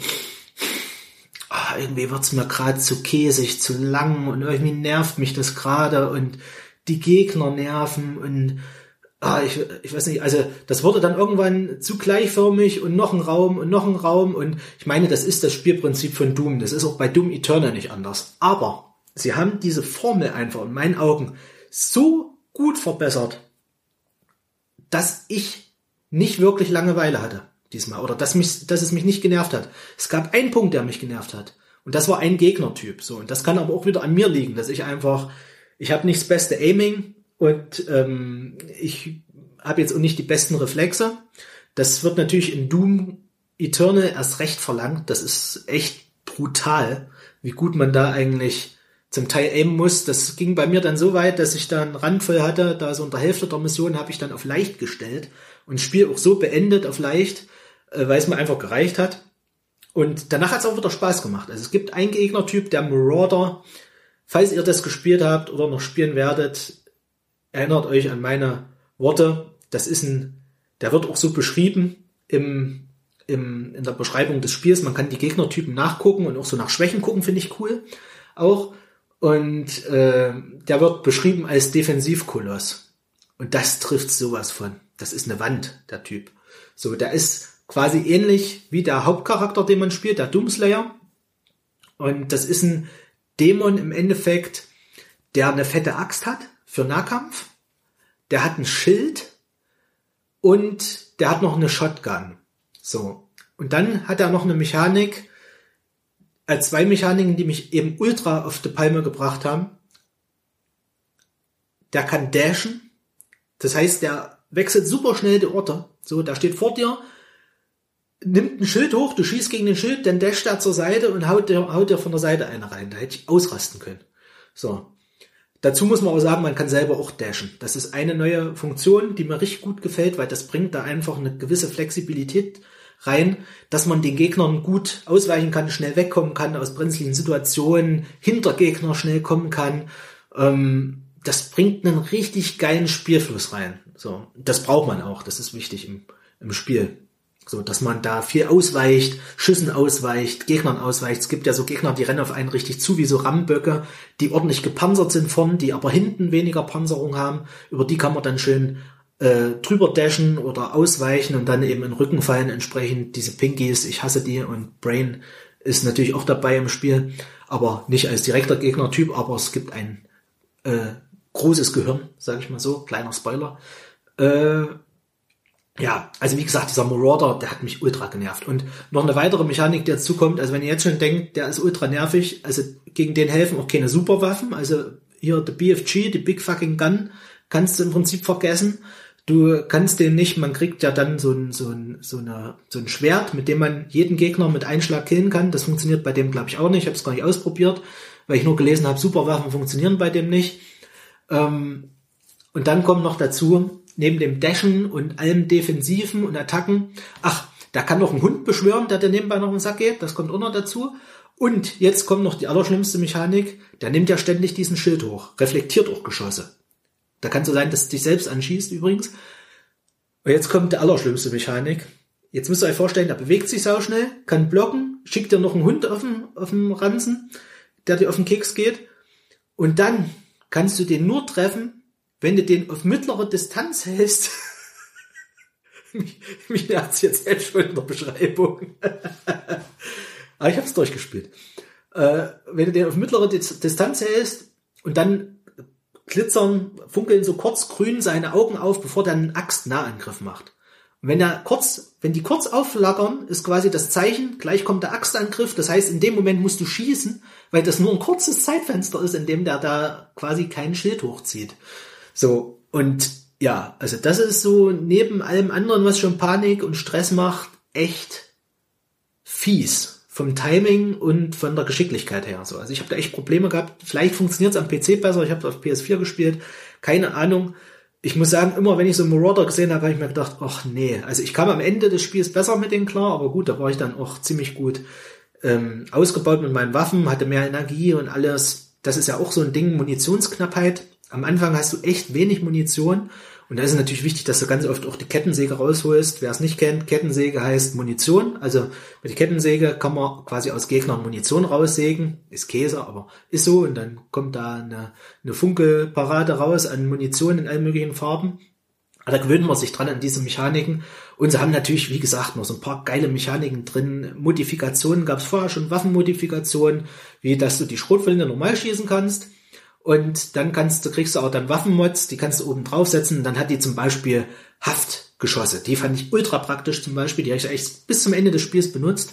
oh, irgendwie wird's mir gerade zu käsig, zu lang und irgendwie nervt mich das gerade und die Gegner nerven und ah, ich, ich weiß nicht, also das wurde dann irgendwann zu gleichförmig und noch ein Raum und noch ein Raum und ich meine, das ist das Spielprinzip von Doom, das ist auch bei Doom Eternal nicht anders. Aber sie haben diese Formel einfach in meinen Augen so gut verbessert, dass ich nicht wirklich Langeweile hatte diesmal oder dass mich, dass es mich nicht genervt hat. Es gab einen Punkt, der mich genervt hat und das war ein Gegnertyp. So, und das kann aber auch wieder an mir liegen, dass ich einfach, ich habe nicht das beste Aiming und ähm, ich habe jetzt auch nicht die besten Reflexe. Das wird natürlich in Doom Eternal erst recht verlangt. Das ist echt brutal, wie gut man da eigentlich zum Teil aimen muss. Das ging bei mir dann so weit, dass ich da einen Rand voll hatte. Da so unter Hälfte der Mission habe ich dann auf leicht gestellt und das Spiel auch so beendet auf leicht, äh, weil es mir einfach gereicht hat. Und danach hat es auch wieder Spaß gemacht. Also es gibt einen Gegnertyp, der Marauder. Falls ihr das gespielt habt oder noch spielen werdet, erinnert euch an meine Worte. Das ist ein, der wird auch so beschrieben im, im, in der Beschreibung des Spiels. Man kann die Gegnertypen nachgucken und auch so nach Schwächen gucken, finde ich cool. Auch. Und äh, der wird beschrieben als Defensivkoloss. Und das trifft sowas von. Das ist eine Wand, der Typ. So, der ist quasi ähnlich wie der Hauptcharakter, den man spielt, der Doomslayer. Und das ist ein Dämon im Endeffekt, der eine fette Axt hat für Nahkampf. Der hat ein Schild und der hat noch eine Shotgun. So. Und dann hat er noch eine Mechanik, äh, zwei Mechaniken, die mich eben ultra auf die Palme gebracht haben. Der kann dashen. Das heißt, der wechselt super schnell die Orte. So, der steht vor dir, nimmt ein Schild hoch, du schießt gegen den Schild, dann dasht er zur Seite und haut dir, haut dir von der Seite eine rein. Da hätte ich ausrasten können. So. Dazu muss man auch sagen, man kann selber auch dashen. Das ist eine neue Funktion, die mir richtig gut gefällt, weil das bringt da einfach eine gewisse Flexibilität rein, dass man den Gegnern gut ausweichen kann, schnell wegkommen kann, aus brenzlichen Situationen, hinter Gegner schnell kommen kann. Ähm, das bringt einen richtig geilen Spielfluss rein. So, das braucht man auch, das ist wichtig im, im Spiel. So, dass man da viel ausweicht, Schüssen ausweicht, Gegnern ausweicht. Es gibt ja so Gegner, die rennen auf einen richtig zu, wie so Rammböcke, die ordentlich gepanzert sind vorn, die aber hinten weniger Panzerung haben. Über die kann man dann schön äh, drüber dashen oder ausweichen und dann eben in den Rücken fallen. Entsprechend diese Pinkies, ich hasse die, und Brain ist natürlich auch dabei im Spiel, aber nicht als direkter Gegnertyp, aber es gibt ein äh, großes Gehirn, sage ich mal so, kleiner Spoiler. Äh, Ja, also wie gesagt, dieser Marauder, der hat mich ultra genervt. Und noch eine weitere Mechanik, die dazu kommt, also wenn ihr jetzt schon denkt, der ist ultra nervig, also gegen den helfen auch keine Superwaffen, also hier die B F G, die Big Fucking Gun, kannst du im Prinzip vergessen. Du kannst den nicht, man kriegt ja dann so ein, so ein, so eine, so ein Schwert, mit dem man jeden Gegner mit einem Schlag killen kann. Das funktioniert bei dem, glaube ich, auch nicht. Ich habe es gar nicht ausprobiert, weil ich nur gelesen habe, Superwaffen funktionieren bei dem nicht. Ähm, und dann kommt noch dazu, neben dem Dashen und allem Defensiven und Attacken, ach, da kann noch ein Hund beschwören, der dir nebenbei noch in den Sack geht. Das kommt auch noch dazu. Und jetzt kommt noch die allerschlimmste Mechanik. Der nimmt ja ständig diesen Schild hoch, reflektiert auch Geschosse. Da kann so sein, dass es dich selbst anschießt übrigens. Und jetzt kommt der allerschlimmste Mechanik. Jetzt müsst ihr euch vorstellen, der bewegt sich sau schnell, kann blocken, schickt dir noch einen Hund auf den, auf den Ranzen, der dir auf den Keks geht. Und dann kannst du den nur treffen, wenn du den auf mittlere Distanz hältst. mich mich nervt's jetzt selbst schon in der Beschreibung. Aber ich habe es durchgespielt. Äh, wenn du den auf mittlere Distanz hältst und dann glitzern, funkeln so kurz grün seine Augen auf, bevor der einen Axt-Nahangriff macht. Und wenn er kurz, wenn die kurz aufflackern, ist quasi das Zeichen, gleich kommt der Axtangriff. Das heißt, in dem Moment musst du schießen, weil das nur ein kurzes Zeitfenster ist, in dem der da quasi kein Schild hochzieht. So, und ja, also das ist so neben allem anderen, was schon Panik und Stress macht, echt fies. Vom Timing und von der Geschicklichkeit her. So. Also ich habe da echt Probleme gehabt. Vielleicht funktioniert es am P C besser. Ich habe es auf P S vier gespielt. Keine Ahnung. Ich muss sagen, immer wenn ich so Marauder gesehen habe, habe ich mir gedacht, ach nee. Also ich kam am Ende des Spiels besser mit denen klar, aber gut, da war ich dann auch ziemlich gut ähm, ausgebaut mit meinen Waffen, hatte mehr Energie und alles. Das ist ja auch so ein Ding, Munitionsknappheit. Am Anfang hast du echt wenig Munition. Und da ist es natürlich wichtig, dass du ganz oft auch die Kettensäge rausholst. Wer es nicht kennt, Kettensäge heißt Munition. Also mit der Kettensäge kann man quasi aus Gegnern Munition raussägen. Ist Käse, aber ist so. Und dann kommt da eine, eine Funkelparade raus an Munition in allen möglichen Farben. Aber da gewöhnt man sich dran an diese Mechaniken. Und sie haben natürlich, wie gesagt, noch so ein paar geile Mechaniken drin. Modifikationen gab es vorher schon, Waffenmodifikationen, wie dass du die Schrotflinte normal schießen kannst. Und dann kannst du, kriegst du auch dann Waffenmods, die kannst du oben draufsetzen. Dann hat die zum Beispiel Haftgeschosse. Die fand ich ultra praktisch zum Beispiel. Die habe ich echt bis zum Ende des Spiels benutzt.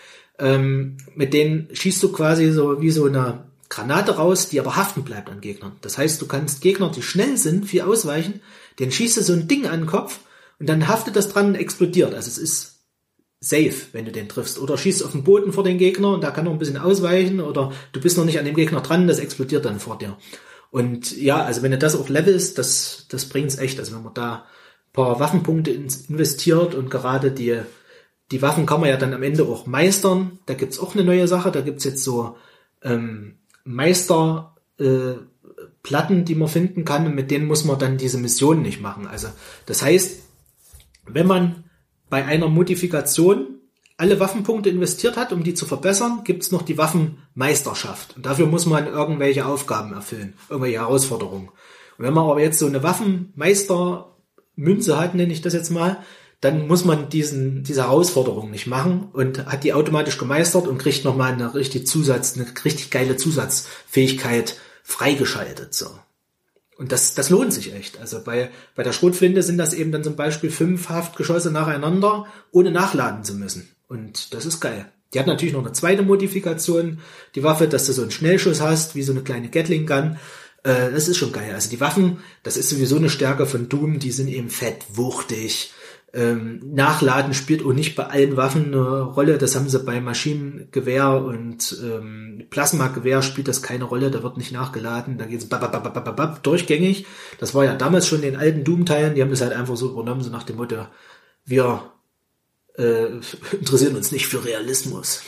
Ähm, mit denen schießt du quasi so wie so eine Granate raus, die aber haften bleibt an Gegnern. Das heißt, du kannst Gegner, die schnell sind, viel ausweichen, denen schießt du so ein Ding an den Kopf und dann haftet das dran und explodiert. Also es ist safe, wenn du den triffst. Oder schießt auf den Boden vor den Gegner und da kann noch ein bisschen ausweichen oder du bist noch nicht an dem Gegner dran, das explodiert dann vor dir. Und ja, also wenn du das auch levelst, das, das bringt's echt. Also wenn man da ein paar Waffenpunkte investiert und gerade die, die Waffen kann man ja dann am Ende auch meistern. Da gibt's auch eine neue Sache. Da gibt's jetzt so ähm, Meister äh, Platten, die man finden kann und mit denen muss man dann diese Missionen nicht machen. Also das heißt, wenn man bei einer Modifikation alle Waffenpunkte investiert hat, um die zu verbessern, gibt's noch die Waffenmeisterschaft. Und dafür muss man irgendwelche Aufgaben erfüllen, irgendwelche Herausforderungen. Und wenn man aber jetzt so eine Waffenmeistermünze hat, nenne ich das jetzt mal, dann muss man diesen diese Herausforderung nicht machen und hat die automatisch gemeistert und kriegt nochmal eine richtig Zusatz, eine richtig geile Zusatzfähigkeit freigeschaltet. So. Und das, das lohnt sich echt. Also bei, bei der Schrotflinte sind das eben dann zum Beispiel fünf Haftgeschosse nacheinander, ohne nachladen zu müssen. Und das ist geil. Die hat natürlich noch eine zweite Modifikation, die Waffe, dass du so einen Schnellschuss hast, wie so eine kleine Gatling Gun. Äh, das ist schon geil. Also die Waffen, das ist sowieso eine Stärke von Doom, die sind eben fett, wuchtig. Ähm, Nachladen spielt auch nicht bei allen Waffen eine Rolle. Das haben sie bei Maschinengewehr und ähm, Plasmagewehr spielt das keine Rolle. Da wird nicht nachgeladen. Da geht es durchgängig. Das war ja damals schon in den alten Doom-Teilen. Die haben das halt einfach so übernommen, so nach dem Motto, wir äh, interessieren uns nicht für Realismus.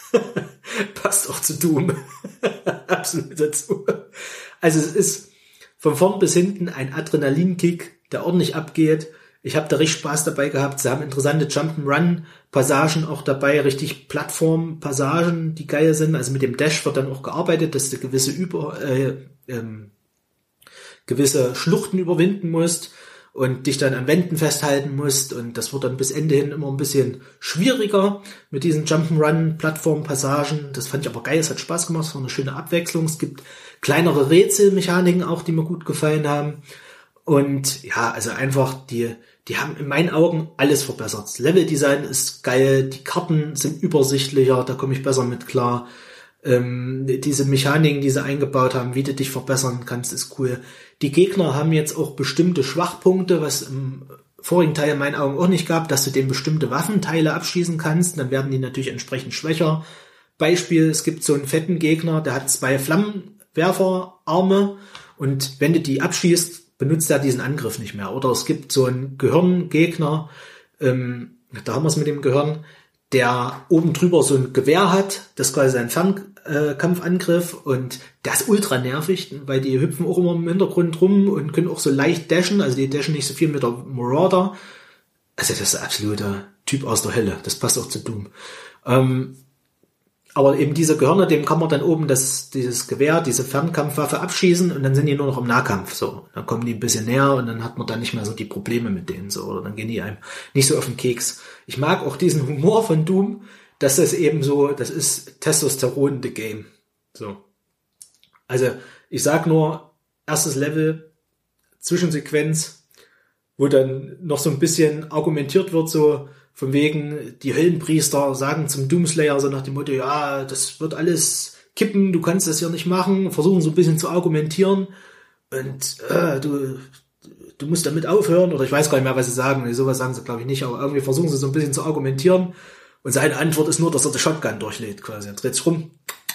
Passt auch zu Doom. Absolut dazu. Also es ist von vorn bis hinten ein Adrenalinkick, der ordentlich abgeht. Ich habe da richtig Spaß dabei gehabt. Sie haben interessante Jump'n'Run-Passagen auch dabei, richtig Plattform-Passagen, die geil sind. Also mit dem Dash wird dann auch gearbeitet, dass du gewisse Über, äh, ähm, gewisse Schluchten überwinden musst und dich dann an Wänden festhalten musst. Und das wird dann bis Ende hin immer ein bisschen schwieriger mit diesen Jump'n'Run-Plattform-Passagen. Das fand ich aber geil. Es hat Spaß gemacht. Es war eine schöne Abwechslung. Es gibt kleinere Rätselmechaniken auch, die mir gut gefallen haben. Und ja, also einfach die, die haben in meinen Augen alles verbessert. Das Leveldesign ist geil, die Karten sind übersichtlicher, da komme ich besser mit klar. Ähm, diese Mechaniken, die sie eingebaut haben, wie du dich verbessern kannst, ist cool. Die Gegner haben jetzt auch bestimmte Schwachpunkte, was im vorigen Teil in meinen Augen auch nicht gab, dass du denen bestimmte Waffenteile abschießen kannst, dann werden die natürlich entsprechend schwächer. Beispiel, es gibt so einen fetten Gegner, der hat zwei Flammenwerferarme und wenn du die abschießt, benutzt er diesen Angriff nicht mehr. Oder es gibt so einen Gehirngegner, ähm, da haben wir es mit dem Gehirn, der oben drüber so ein Gewehr hat, das ist quasi ein Fernkampfangriff und der ist ultra nervig, weil die hüpfen auch immer im Hintergrund rum und können auch so leicht dashen, also die dashen nicht so viel mit der Marauder. Also das ist ein absoluter Typ aus der Hölle, das passt auch zu Doom. Ähm, aber eben diese Gehirne, dem kann man dann oben das, dieses Gewehr, diese Fernkampfwaffe abschießen und dann sind die nur noch im Nahkampf, so. Dann kommen die ein bisschen näher und dann hat man dann nicht mehr so die Probleme mit denen, so. Oder dann gehen die einem nicht so auf den Keks. Ich mag auch diesen Humor von Doom, dass das eben so, das ist Testosteron the Game, so. Also, ich sag nur, erstes Level, Zwischensequenz, wo dann noch so ein bisschen argumentiert wird, so, von wegen, die Höllenpriester sagen zum Doomslayer so nach dem Motto, ja, das wird alles kippen, du kannst das hier nicht machen, versuchen so ein bisschen zu argumentieren und äh, du du musst damit aufhören, oder ich weiß gar nicht mehr, was sie sagen, sowas sagen sie glaube ich nicht, aber irgendwie versuchen sie so ein bisschen zu argumentieren und seine Antwort ist nur, dass er die Shotgun durchlädt quasi, er dreht sich rum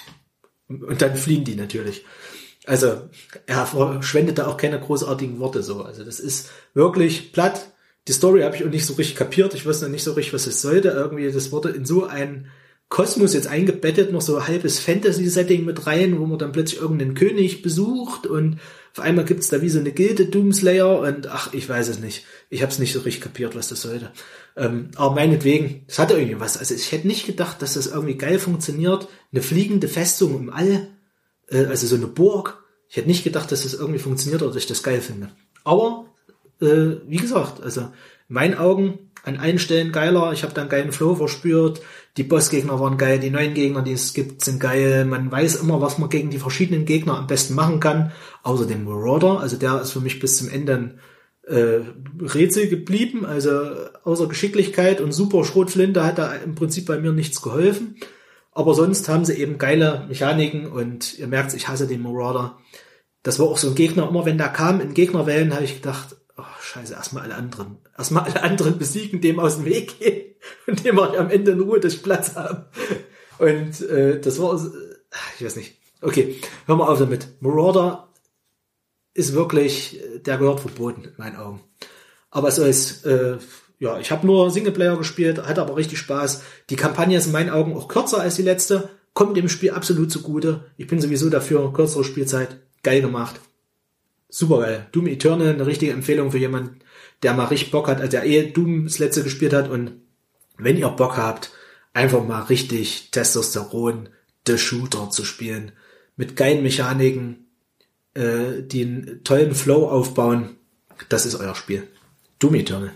und dann fliehen die natürlich. Also er verschwendet da auch keine großartigen Worte so, also das ist wirklich platt. Die Story habe ich auch nicht so richtig kapiert. Ich wusste nicht so richtig, was es sollte. Irgendwie, das wurde in so ein Kosmos jetzt eingebettet, noch so ein halbes Fantasy-Setting mit rein, wo man dann plötzlich irgendeinen König besucht und auf einmal gibt's da wie so eine Gilde Doomslayer und ach, ich weiß es nicht. Ich habe es nicht so richtig kapiert, was das sollte. Ähm, aber meinetwegen, es hatte irgendwie was. Also ich hätte nicht gedacht, dass das irgendwie geil funktioniert. Eine fliegende Festung im All, äh, also so eine Burg. Ich hätte nicht gedacht, dass das irgendwie funktioniert oder dass ich das geil finde. Aber Äh, wie gesagt, also in meinen Augen an allen Stellen geiler. Ich habe da einen geilen Flow verspürt. Die Bossgegner waren geil, die neuen Gegner, die es gibt, sind geil. Man weiß immer, was man gegen die verschiedenen Gegner am besten machen kann. Außer dem Marauder, also der ist für mich bis zum Ende ein äh, Rätsel geblieben. Also außer Geschicklichkeit und super Schrotflinte hat da im Prinzip bei mir nichts geholfen. Aber sonst haben sie eben geile Mechaniken und ihr merkt, ich hasse den Marauder. Das war auch so ein Gegner, immer wenn der kam in Gegnerwellen, habe ich gedacht, oh, scheiße, erstmal alle anderen. Erstmal alle anderen besiegen, dem aus dem Weg gehen und dem wir am Ende in Ruhe durch Platz haben. Und äh, das war, ich weiß nicht. Okay, hör mal auf damit. Marauder ist wirklich, der gehört verboten, in meinen Augen. Aber es ist, äh, ja, ich habe nur Singleplayer gespielt, hatte aber richtig Spaß. Die Kampagne ist in meinen Augen auch kürzer als die letzte, kommt dem Spiel absolut zugute. Ich bin sowieso dafür, kürzere Spielzeit, geil gemacht. Super geil. Doom Eternal, eine richtige Empfehlung für jemanden, der mal richtig Bock hat, also der eh Doom das letzte gespielt hat. Und wenn ihr Bock habt, einfach mal richtig Testosteron, The Shooter zu spielen, mit geilen Mechaniken, äh, die einen tollen Flow aufbauen, das ist euer Spiel. Doom Eternal.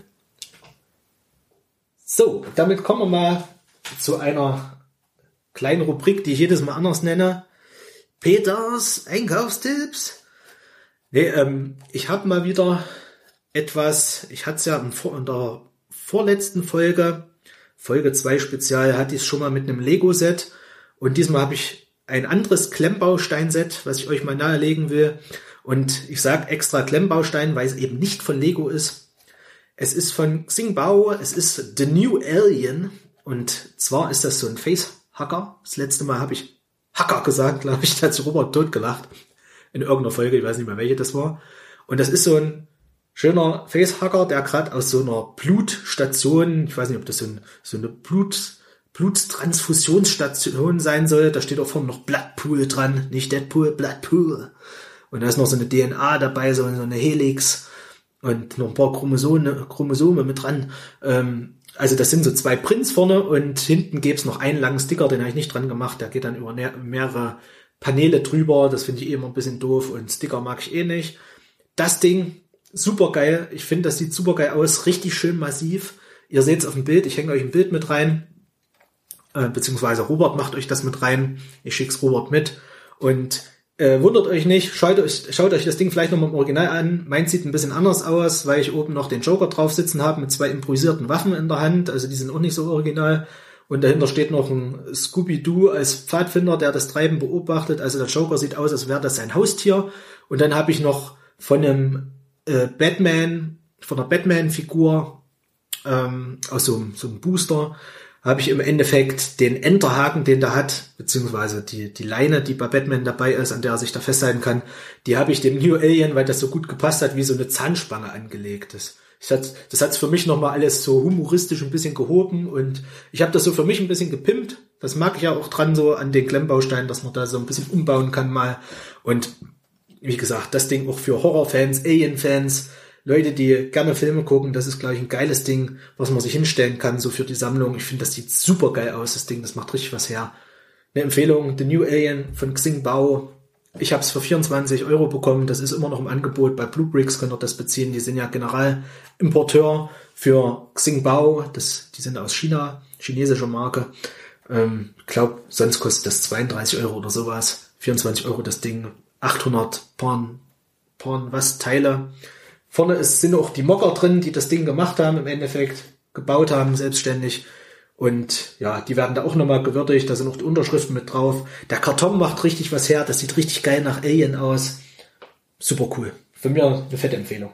So, damit kommen wir mal zu einer kleinen Rubrik, die ich jedes Mal anders nenne. Peters Einkaufstipps. Nee, ähm, ich habe mal wieder etwas, ich hatte es ja in, in der vorletzten Folge, Folge zwei Spezial, hatte ich es schon mal mit einem Lego-Set und diesmal habe ich ein anderes Klemmbaustein-Set, was ich euch mal nahelegen will. Und ich sage extra Klemmbaustein, weil es eben nicht von Lego ist. Es ist von Xingbao, es ist The New Alien und zwar ist das so ein Facehacker. Das letzte Mal habe ich Hacker gesagt, glaube ich, da hat sich Robert totgelacht. In irgendeiner Folge, ich weiß nicht mehr, welche das war. Und das ist so ein schöner Facehacker, der gerade aus so einer Blutstation, ich weiß nicht, ob das so, ein, so eine Blut, Bluttransfusionsstation sein soll, da steht auch vorne noch Bloodpool dran, nicht Deadpool, Bloodpool. Und da ist noch so eine D N A dabei, so eine Helix und noch ein paar Chromosome, Chromosome mit dran. Ähm, also das sind so zwei Prints vorne und hinten gäbe es noch einen langen Sticker, den habe ich nicht dran gemacht, der geht dann über mehrere Paneele drüber, das finde ich eh immer ein bisschen doof und Sticker mag ich eh nicht. Das Ding, super geil, ich finde, das sieht super geil aus, richtig schön massiv. Ihr seht es auf dem Bild, ich hänge euch ein Bild mit rein, äh, beziehungsweise Robert macht euch das mit rein, ich schick's Robert mit und äh, wundert euch nicht, schaut euch, schaut euch das Ding vielleicht nochmal im Original an. Meins sieht ein bisschen anders aus, weil ich oben noch den Joker drauf sitzen habe mit zwei improvisierten Waffen in der Hand, also die sind auch nicht so original. und dahinter steht noch ein Scooby-Doo als Pfadfinder, der das Treiben beobachtet. Also der Joker sieht aus, als wäre das sein Haustier. Und dann habe ich noch von einem äh, Batman, von der Batman-Figur ähm, aus so, so einem Booster, habe ich im Endeffekt den Enterhaken, den der hat, beziehungsweise die, die Leine, die bei Batman dabei ist, an der er sich da festhalten kann, die habe ich dem New Alien, weil das so gut gepasst hat, wie so eine Zahnspange angelegt. Das, das hat's für mich nochmal alles so humoristisch ein bisschen gehoben und ich habe das so für mich ein bisschen gepimpt. Das mag ich ja auch dran so an den Klemmbausteinen, dass man da so ein bisschen umbauen kann mal. Und wie gesagt, das Ding auch für Horrorfans, Alien-Fans, Leute, die gerne Filme gucken, das ist, glaube ich, ein geiles Ding, was man sich hinstellen kann, so für die Sammlung. Ich finde, das sieht super geil aus, das Ding, das macht richtig was her. Eine Empfehlung, The New Alien von Xing Bao. Ich habe es für vierundzwanzig Euro bekommen, das ist immer noch im Angebot. Bei Blue Bricks könnt ihr das beziehen, die sind ja Generalimporteur für Xing Bao. Das, die sind aus China, chinesische Marke. Ähm, ich glaube, sonst kostet das zweiunddreißig Euro oder sowas. vierundzwanzig Euro das Ding, achthundert Porn, Porn, was, Teile. Vorne ist, sind auch die Mocker drin, die das Ding gemacht haben, im Endeffekt gebaut haben, selbstständig. Und ja, die werden da auch nochmal gewürdigt, da sind auch die Unterschriften mit drauf. Der Karton macht richtig was her, das sieht richtig geil nach Alien aus. Super cool. Für mich eine fette Empfehlung.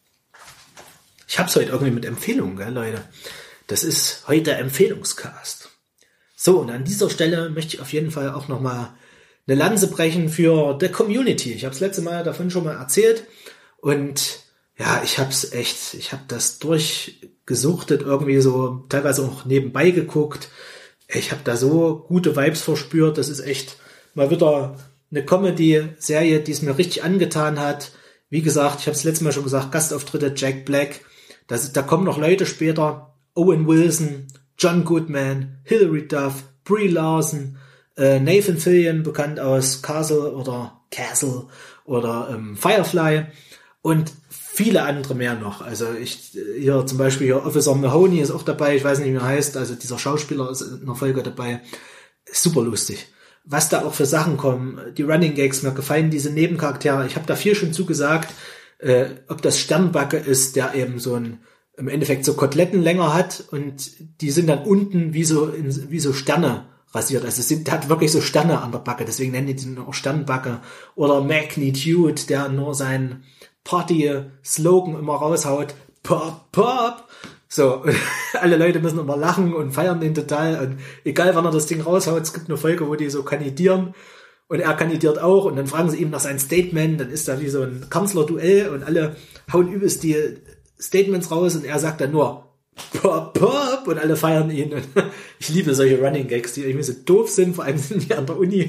Ich hab's heute irgendwie mit Empfehlungen, gell, Leute. Das ist heute der Empfehlungscast. So, und an dieser Stelle möchte ich auf jeden Fall auch nochmal eine Lanze brechen für The Community. Ich habe das letzte Mal davon schon mal erzählt und ja, ich hab's echt, ich hab das durchgesuchtet, irgendwie so teilweise auch nebenbei geguckt. Ich hab da so gute Vibes verspürt. Das ist echt mal wieder eine Comedy-Serie, die es mir richtig angetan hat. Wie gesagt, ich habe es letztes Mal schon gesagt, Gastauftritte Jack Black. Das, da kommen noch Leute später. Owen Wilson, John Goodman, Hilary Duff, Brie Larson, äh, Nathan Fillion, bekannt aus Castle oder Castle oder ähm, Firefly. Und viele andere mehr noch. Also ich, hier zum Beispiel hier Officer Mahoney ist auch dabei, ich weiß nicht, wie er heißt, also dieser Schauspieler ist in einer Folge dabei. Super lustig. Was da auch für Sachen kommen, die Running Gags, mir gefallen diese Nebencharaktere. Ich habe da viel schon zugesagt, äh, ob das Sternbacke ist, der eben so ein, im Endeffekt so Koteletten länger hat und die sind dann unten wie so, in, wie so Sterne rasiert. Also es sind, der hat wirklich so Sterne an der Backe, deswegen nennen die den auch Sternbacke. Oder Magnitude, der nur sein Party-Slogan immer raushaut, Pop, Pop. So, alle Leute müssen immer lachen und feiern den total. Und egal, wann er das Ding raushaut, es gibt eine Folge, wo die so kandidieren und er kandidiert auch und dann fragen sie ihm nach seinem Statement, dann ist da wie so ein Kanzlerduell und alle hauen übelst die Statements raus und er sagt dann nur Pop, Pop und alle feiern ihn. Und ich liebe solche Running Gags, die irgendwie so doof sind, vor allem sind die an der Uni.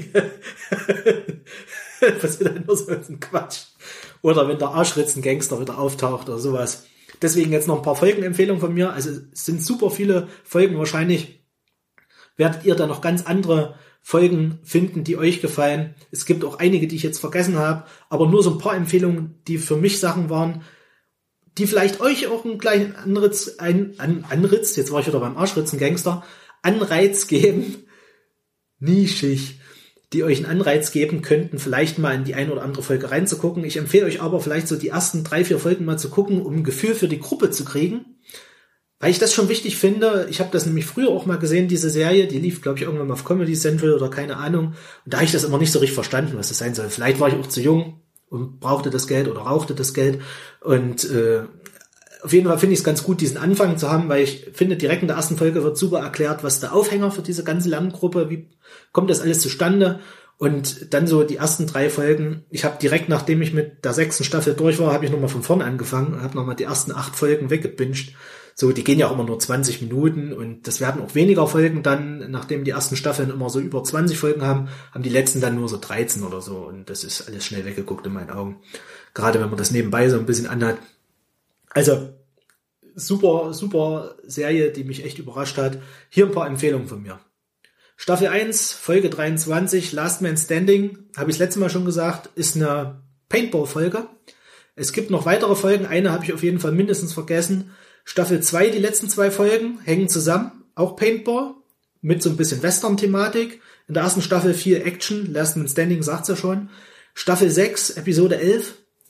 Passiert dann nur so ein Quatsch. Oder wenn der Arschritzen-Gangster wieder auftaucht oder sowas. Deswegen jetzt noch ein paar Folgenempfehlungen von mir. Also es sind super viele Folgen. Wahrscheinlich werdet ihr da noch ganz andere Folgen finden, die euch gefallen. Es gibt auch einige, die ich jetzt vergessen habe. Aber nur so ein paar Empfehlungen, die für mich Sachen waren, die vielleicht euch auch einen kleinen Anritz, ein, an, Anritz, jetzt war ich wieder beim Arschritzen-Gangster, Anreiz geben. Nischig. Die euch einen Anreiz geben könnten, vielleicht mal in die eine oder andere Folge reinzugucken. Ich empfehle euch aber vielleicht so die ersten drei, vier Folgen mal zu gucken, um ein Gefühl für die Gruppe zu kriegen. Weil ich das schon wichtig finde. Ich habe das nämlich früher auch mal gesehen, diese Serie. Die lief, glaube ich, irgendwann mal auf Comedy Central oder keine Ahnung. Und da habe ich das immer nicht so richtig verstanden, was das sein soll. Vielleicht war ich auch zu jung und brauchte das Geld oder rauchte das Geld. Und äh, auf jeden Fall finde ich es ganz gut, diesen Anfang zu haben, weil ich finde, direkt in der ersten Folge wird super erklärt, was der Aufhänger für diese ganze Lerngruppe, wie kommt das alles zustande und dann so die ersten drei Folgen. Ich habe direkt, nachdem ich mit der sechsten Staffel durch war, habe ich nochmal von vorne angefangen und habe nochmal die ersten acht Folgen weggebinged. So, die gehen ja auch immer nur zwanzig Minuten und das werden auch weniger Folgen dann, nachdem die ersten Staffeln immer so über zwanzig Folgen haben, haben die letzten dann nur so dreizehn oder so und das ist alles schnell weggeguckt in meinen Augen. Gerade wenn man das nebenbei so ein bisschen anhat. Also, super, super Serie, die mich echt überrascht hat. Hier ein paar Empfehlungen von mir. Staffel eins, Folge dreiundzwanzig, Last Man Standing, habe ich das letzte Mal schon gesagt, ist eine Paintball-Folge. Es gibt noch weitere Folgen, eine habe ich auf jeden Fall mindestens vergessen. Staffel zwei, die letzten zwei Folgen, hängen zusammen, auch Paintball, mit so ein bisschen Western-Thematik. In der ersten Staffel viel Action, Last Man Standing sagt's ja schon. Staffel sechs, Episode elf,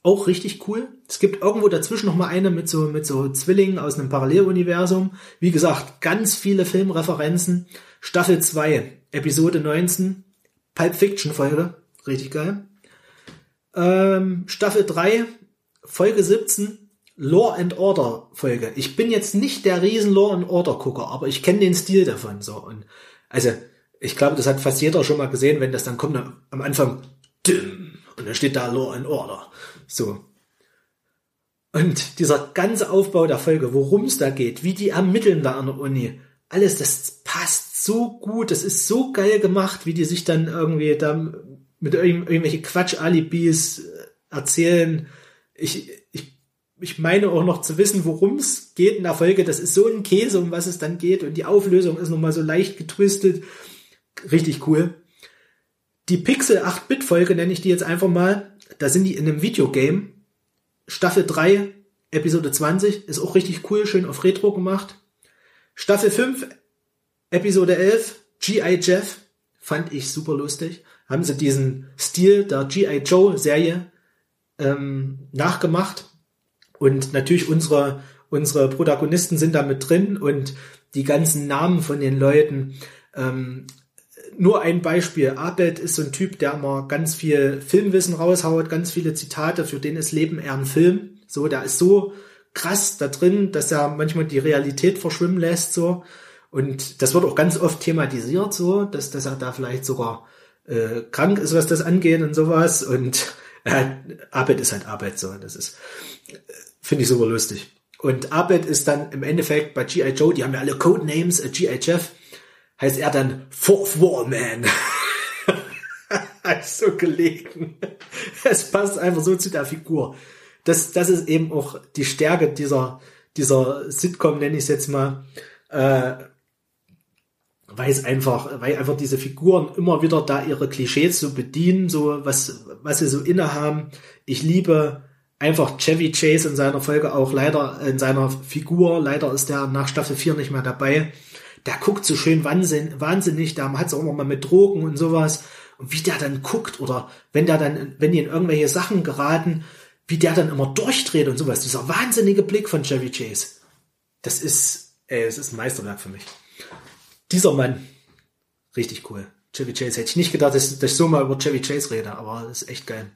auch richtig cool. Es gibt irgendwo dazwischen noch mal eine mit so mit so Zwillingen aus einem Paralleluniversum. Wie gesagt, ganz viele Filmreferenzen. Staffel zwei, Episode neunzehn, Pulp Fiction Folge, richtig geil. Ähm, Staffel drei, Folge siebzehn, Law and Order Folge. Ich bin jetzt nicht der riesen Law and Order Gucker, aber ich kenne den Stil davon so. Und also ich glaube, das hat fast jeder schon mal gesehen, wenn das dann kommt am Anfang und dann steht da Law and Order. So. Und dieser ganze Aufbau der Folge, worum es da geht, wie die ermitteln da an der Uni, alles, das passt so gut, das ist so geil gemacht, wie die sich dann irgendwie da mit irgendw- irgendwelche Quatsch-Alibis erzählen. Ich, ich, ich meine auch noch zu wissen, worum es geht in der Folge. Das ist so ein Käse, um was es dann geht. Und die Auflösung ist nochmal so leicht getwistet. Richtig cool. Die Pixel acht Bit Folge nenne ich die jetzt einfach mal. Da sind die in einem Videogame. Staffel drei, Episode zwanzig. Ist auch richtig cool, schön auf Retro gemacht. Staffel fünf, Episode elf, G I. Jeff. Fand ich super lustig. Haben sie diesen Stil der G I. Joe Serie ähm, nachgemacht. Und natürlich unsere, unsere Protagonisten sind da mit drin und die ganzen Namen von den Leuten. Ähm, nur ein Beispiel. Abed ist so ein Typ, der immer ganz viel Filmwissen raushaut, ganz viele Zitate, für den ist Leben eher ein Film. So, der ist so krass da drin, dass er manchmal die Realität verschwimmen lässt, so. Und das wird auch ganz oft thematisiert, so, dass, dass er da vielleicht sogar äh, krank ist, was das angeht und sowas. Und äh, Abed ist halt Abed, so. Das ist, äh, finde ich super lustig. Und Abed ist dann im Endeffekt bei G I. Joe, die haben ja alle Codenames, äh, G I. Jeff, heißt er dann Fourth Wall Man. So gelegen. Es passt einfach so zu der Figur. Das, das ist eben auch die Stärke dieser, dieser Sitcom, nenne ich es jetzt mal, äh, weil es einfach, weil einfach diese Figuren immer wieder da ihre Klischees so bedienen, so was, was sie so innehaben. Ich liebe einfach Chevy Chase in seiner Folge auch leider, in seiner Figur, leider ist der nach Staffel vier nicht mehr dabei. Der guckt so schön wahnsinn, wahnsinnig, da hat es auch immer mal mit Drogen und sowas. Und wie der dann guckt, oder wenn der dann, wenn die in irgendwelche Sachen geraten, wie der dann immer durchdreht und sowas. Dieser wahnsinnige Blick von Chevy Chase. Das ist, ey, es ist ein Meisterwerk für mich. Dieser Mann, richtig cool. Chevy Chase, hätte ich nicht gedacht, dass, dass ich so mal über Chevy Chase rede, aber das ist echt geil.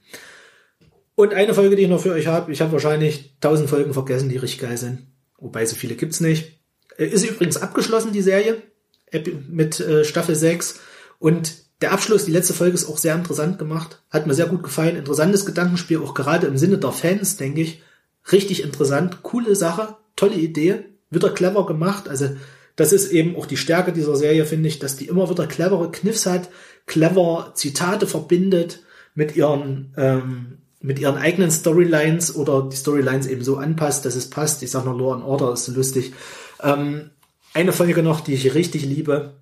Und eine Folge, die ich noch für euch habe, ich habe wahrscheinlich tausend Folgen vergessen, die richtig geil sind. Wobei, so viele gibt's nicht. Ist übrigens abgeschlossen, die Serie, mit äh, Staffel sechs. Und der Abschluss, die letzte Folge, ist auch sehr interessant gemacht. Hat mir sehr gut gefallen. Interessantes Gedankenspiel, auch gerade im Sinne der Fans, denke ich. Richtig interessant. Coole Sache. Tolle Idee. Wieder clever gemacht. Also das ist eben auch die Stärke dieser Serie, finde ich, dass die immer wieder clevere Kniffs hat, clever Zitate verbindet mit ihren ähm, mit ihren eigenen Storylines oder die Storylines eben so anpasst, dass es passt. Ich sag noch Law and Order, ist so lustig. Ähm, eine Folge noch, die ich richtig liebe.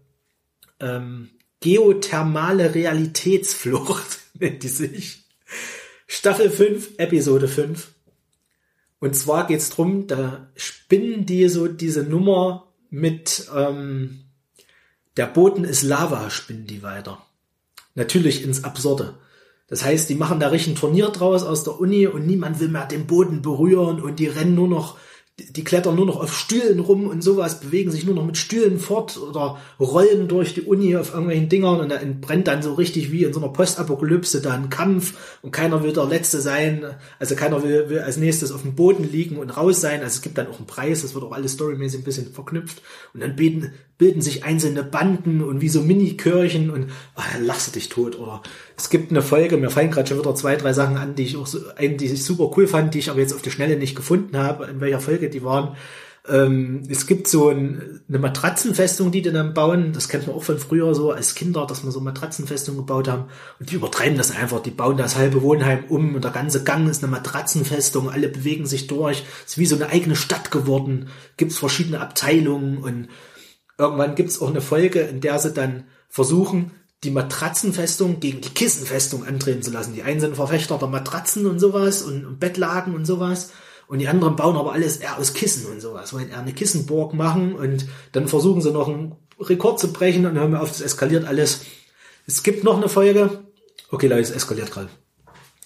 Ähm, Geothermale Realitätsflucht nennt die sich. Staffel fünf, Episode fünf. Und zwar geht's drum, da spinnen die so diese Nummer mit ähm, der Boden ist Lava, spinnen die weiter. Natürlich ins Absurde. Das heißt, die machen da richtig ein Turnier draus aus der Uni und niemand will mehr den Boden berühren und die rennen nur noch, die klettern nur noch auf Stühlen rum und sowas, bewegen sich nur noch mit Stühlen fort oder rollen durch die Uni auf irgendwelchen Dingern und da entbrennt dann so richtig wie in so einer Postapokalypse da ein Kampf und keiner will der Letzte sein, also keiner will, will als nächstes auf dem Boden liegen und raus sein, also es gibt dann auch einen Preis, das wird auch alles storymäßig ein bisschen verknüpft und dann bilden, bilden sich einzelne Banden und wie so Mini-Chörchen und ach, dann lachst du dich tot. Oder es gibt eine Folge, mir fallen gerade schon wieder zwei, drei Sachen an, die ich auch so, einen, die ich super cool fand, die ich aber jetzt auf die Schnelle nicht gefunden habe, in welcher Folge die waren. Ähm, es gibt so ein, eine Matratzenfestung, die die dann bauen, das kennt man auch von früher so als Kinder, dass wir so Matratzenfestungen gebaut haben und die übertreiben das einfach, die bauen das halbe Wohnheim um und der ganze Gang ist eine Matratzenfestung, alle bewegen sich durch, ist wie so eine eigene Stadt geworden, gibt's verschiedene Abteilungen und irgendwann gibt's auch eine Folge, in der sie dann versuchen, die Matratzenfestung gegen die Kissenfestung antreten zu lassen. Die einen sind Verfechter der Matratzen und sowas und, und Bettlaken und sowas. Und die anderen bauen aber alles eher aus Kissen und sowas, wollen eher eine Kissenburg machen und dann versuchen sie noch einen Rekord zu brechen und hören wir auf, das eskaliert alles. Es gibt noch eine Folge. Okay, Leute, es eskaliert gerade.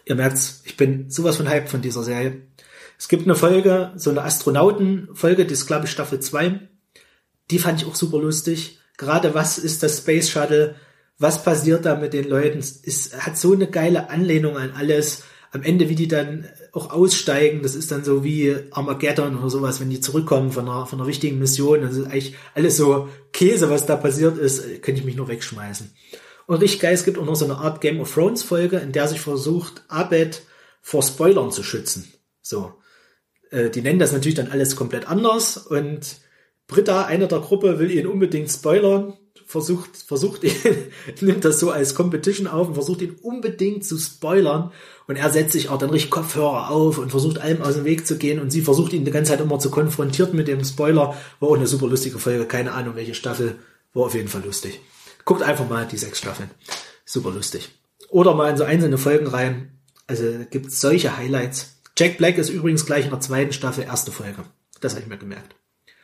Ihr merkt's, ich bin sowas von hyped von dieser Serie. Es gibt eine Folge, so eine Astronauten-Folge, das ist, glaube ich, Staffel zwei. Die fand ich auch super lustig. Gerade was ist das Space Shuttle? Was passiert da mit den Leuten? Es hat so eine geile Anlehnung an alles. Am Ende, wie die dann auch aussteigen, das ist dann so wie Armageddon oder sowas, wenn die zurückkommen von einer, von einer wichtigen Mission. Das ist eigentlich alles so Käse, was da passiert ist, könnte ich mich nur wegschmeißen. Und richtig geil, es gibt auch noch so eine Art Game of Thrones Folge, in der sich versucht, Abed vor Spoilern zu schützen. So. Äh, die nennen das natürlich dann alles komplett anders und Britta, einer der Gruppe, will ihn unbedingt spoilern, versucht, versucht ihn, nimmt das so als Competition auf und versucht ihn unbedingt zu spoilern und er setzt sich auch dann richtig Kopfhörer auf und versucht allem aus dem Weg zu gehen und sie versucht ihn die ganze Zeit immer zu konfrontieren mit dem Spoiler. War auch eine super lustige Folge, keine Ahnung welche Staffel, war auf jeden Fall lustig. Guckt einfach mal die sechs Staffeln. Super lustig. Oder mal in so einzelne Folgen rein. Also gibt es solche Highlights. Jack Black ist übrigens gleich in der zweiten Staffel erste Folge. Das habe ich mir gemerkt.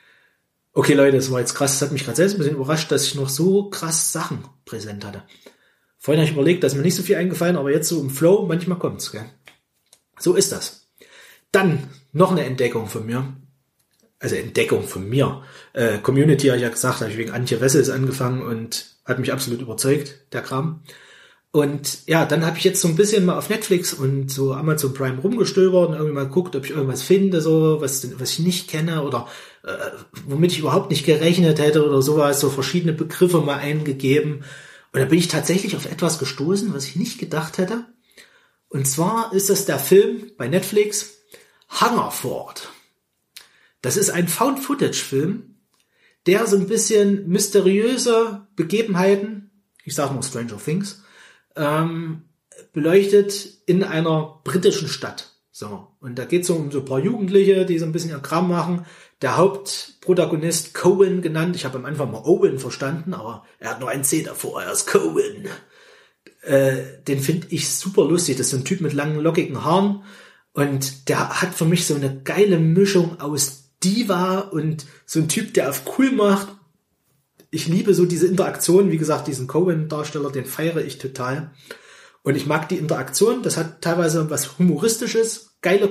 Okay, Leute, das war jetzt krass. Das hat mich gerade selbst ein bisschen überrascht, dass ich noch so krass Sachen präsent hatte. Vorhin habe ich überlegt, dass mir nicht so viel eingefallen, aber jetzt so im Flow, manchmal kommt's, gell? So ist das. Dann noch eine Entdeckung von mir. Also Entdeckung von mir. Äh, Community, habe ich ja gesagt, habe ich wegen Antje Wessels angefangen und hat mich absolut überzeugt, der Kram. Und ja, dann habe ich jetzt so ein bisschen mal auf Netflix und so Amazon Prime rumgestöbert und irgendwie mal geguckt, ob ich irgendwas finde, so was, was ich nicht kenne oder äh, womit ich überhaupt nicht gerechnet hätte oder sowas, so verschiedene Begriffe mal eingegeben. Und da bin ich tatsächlich auf etwas gestoßen, was ich nicht gedacht hätte. Und zwar ist das der Film bei Netflix Hungerford. Das ist ein Found-Footage-Film, der so ein bisschen mysteriöse Begebenheiten, ich sage mal Stranger Things, ähm, beleuchtet in einer britischen Stadt. So. Und da geht es so um so ein paar Jugendliche, die so ein bisschen ihr Kram machen. Der Hauptprotagonist, Cohen genannt, ich habe am Anfang mal Owen verstanden, aber er hat nur ein C davor, er ist Cohen. Äh, den finde ich super lustig, das ist so ein Typ mit langen, lockigen Haaren und der hat für mich so eine geile Mischung aus Diva und so ein Typ, der auf cool macht. Ich liebe so diese Interaktion, wie gesagt, diesen Cohen-Darsteller, den feiere ich total. Und ich mag die Interaktion, das hat teilweise was Humoristisches, geile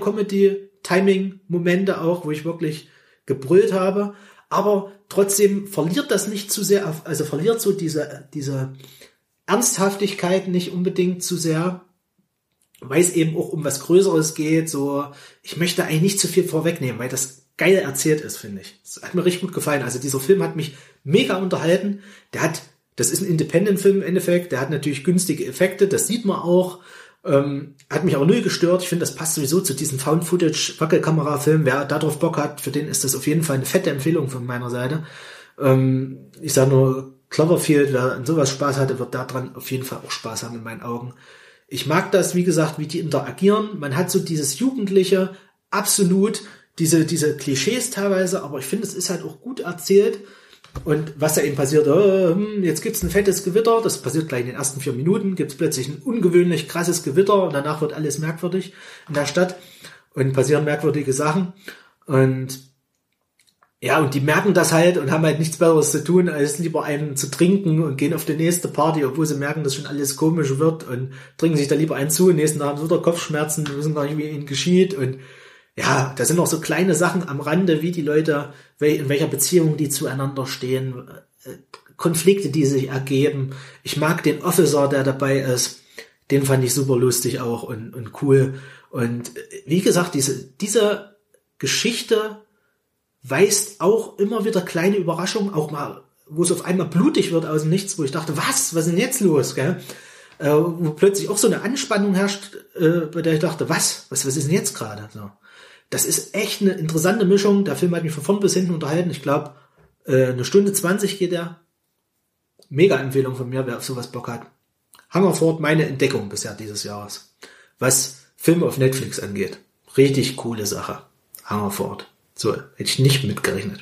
Comedy-Timing-Momente auch, wo ich wirklich gebrüllt habe, aber trotzdem verliert das nicht zu sehr, also verliert so diese, diese Ernsthaftigkeit nicht unbedingt zu sehr, weil es eben auch um was Größeres geht, so, ich möchte eigentlich nicht zu viel vorwegnehmen, weil das geil erzählt ist, finde ich. Das hat mir richtig gut gefallen. Also dieser Film hat mich mega unterhalten. Der hat, das ist ein Independent-Film im Endeffekt, der hat natürlich günstige Effekte, das sieht man auch. Ähm, hat mich aber null gestört. Ich finde, das passt sowieso zu diesem Found-Footage-Wackelkamera-Film. Wer darauf Bock hat, für den ist das auf jeden Fall eine fette Empfehlung von meiner Seite. Ähm, ich sage nur, Cloverfield, wer an sowas Spaß hatte, wird daran auf jeden Fall auch Spaß haben in meinen Augen. Ich mag das, wie gesagt, wie die interagieren. Man hat so dieses Jugendliche, absolut, diese diese Klischees teilweise, aber ich finde, es ist halt auch gut erzählt. Und was da eben passiert, oh, jetzt gibt's ein fettes Gewitter, das passiert gleich in den ersten vier Minuten, gibt's plötzlich ein ungewöhnlich krasses Gewitter und danach wird alles merkwürdig in der Stadt und passieren merkwürdige Sachen. Und ja, und die merken das halt und haben halt nichts Besseres zu tun, als lieber einen zu trinken und gehen auf die nächste Party, obwohl sie merken, dass schon alles komisch wird und trinken sich da lieber einen zu. Nächsten Tag haben sie wieder Kopfschmerzen, wissen gar nicht, wie ihnen geschieht. Und ja, da sind noch so kleine Sachen am Rande, wie die Leute, in welcher Beziehung die zueinander stehen, Konflikte, die sich ergeben. Ich mag den Officer, der dabei ist. Den fand ich super lustig auch und, und cool. Und wie gesagt, diese, diese Geschichte weist auch immer wieder kleine Überraschungen, auch mal, wo es auf einmal blutig wird aus dem Nichts, wo ich dachte, was, was ist denn jetzt los, gell? Äh, wo plötzlich auch so eine Anspannung herrscht, äh, bei der ich dachte, was, was, was ist denn jetzt gerade? So. Das ist echt eine interessante Mischung. Der Film hat mich von vorn bis hinten unterhalten. Ich glaube, äh, eine Stunde zwanzig geht er. Mega Empfehlung von mir, wer auf sowas Bock hat. Hungerford, meine Entdeckung bisher dieses Jahres. Was Filme auf Netflix angeht. Richtig coole Sache. Hungerford. So, hätte ich nicht mitgerechnet.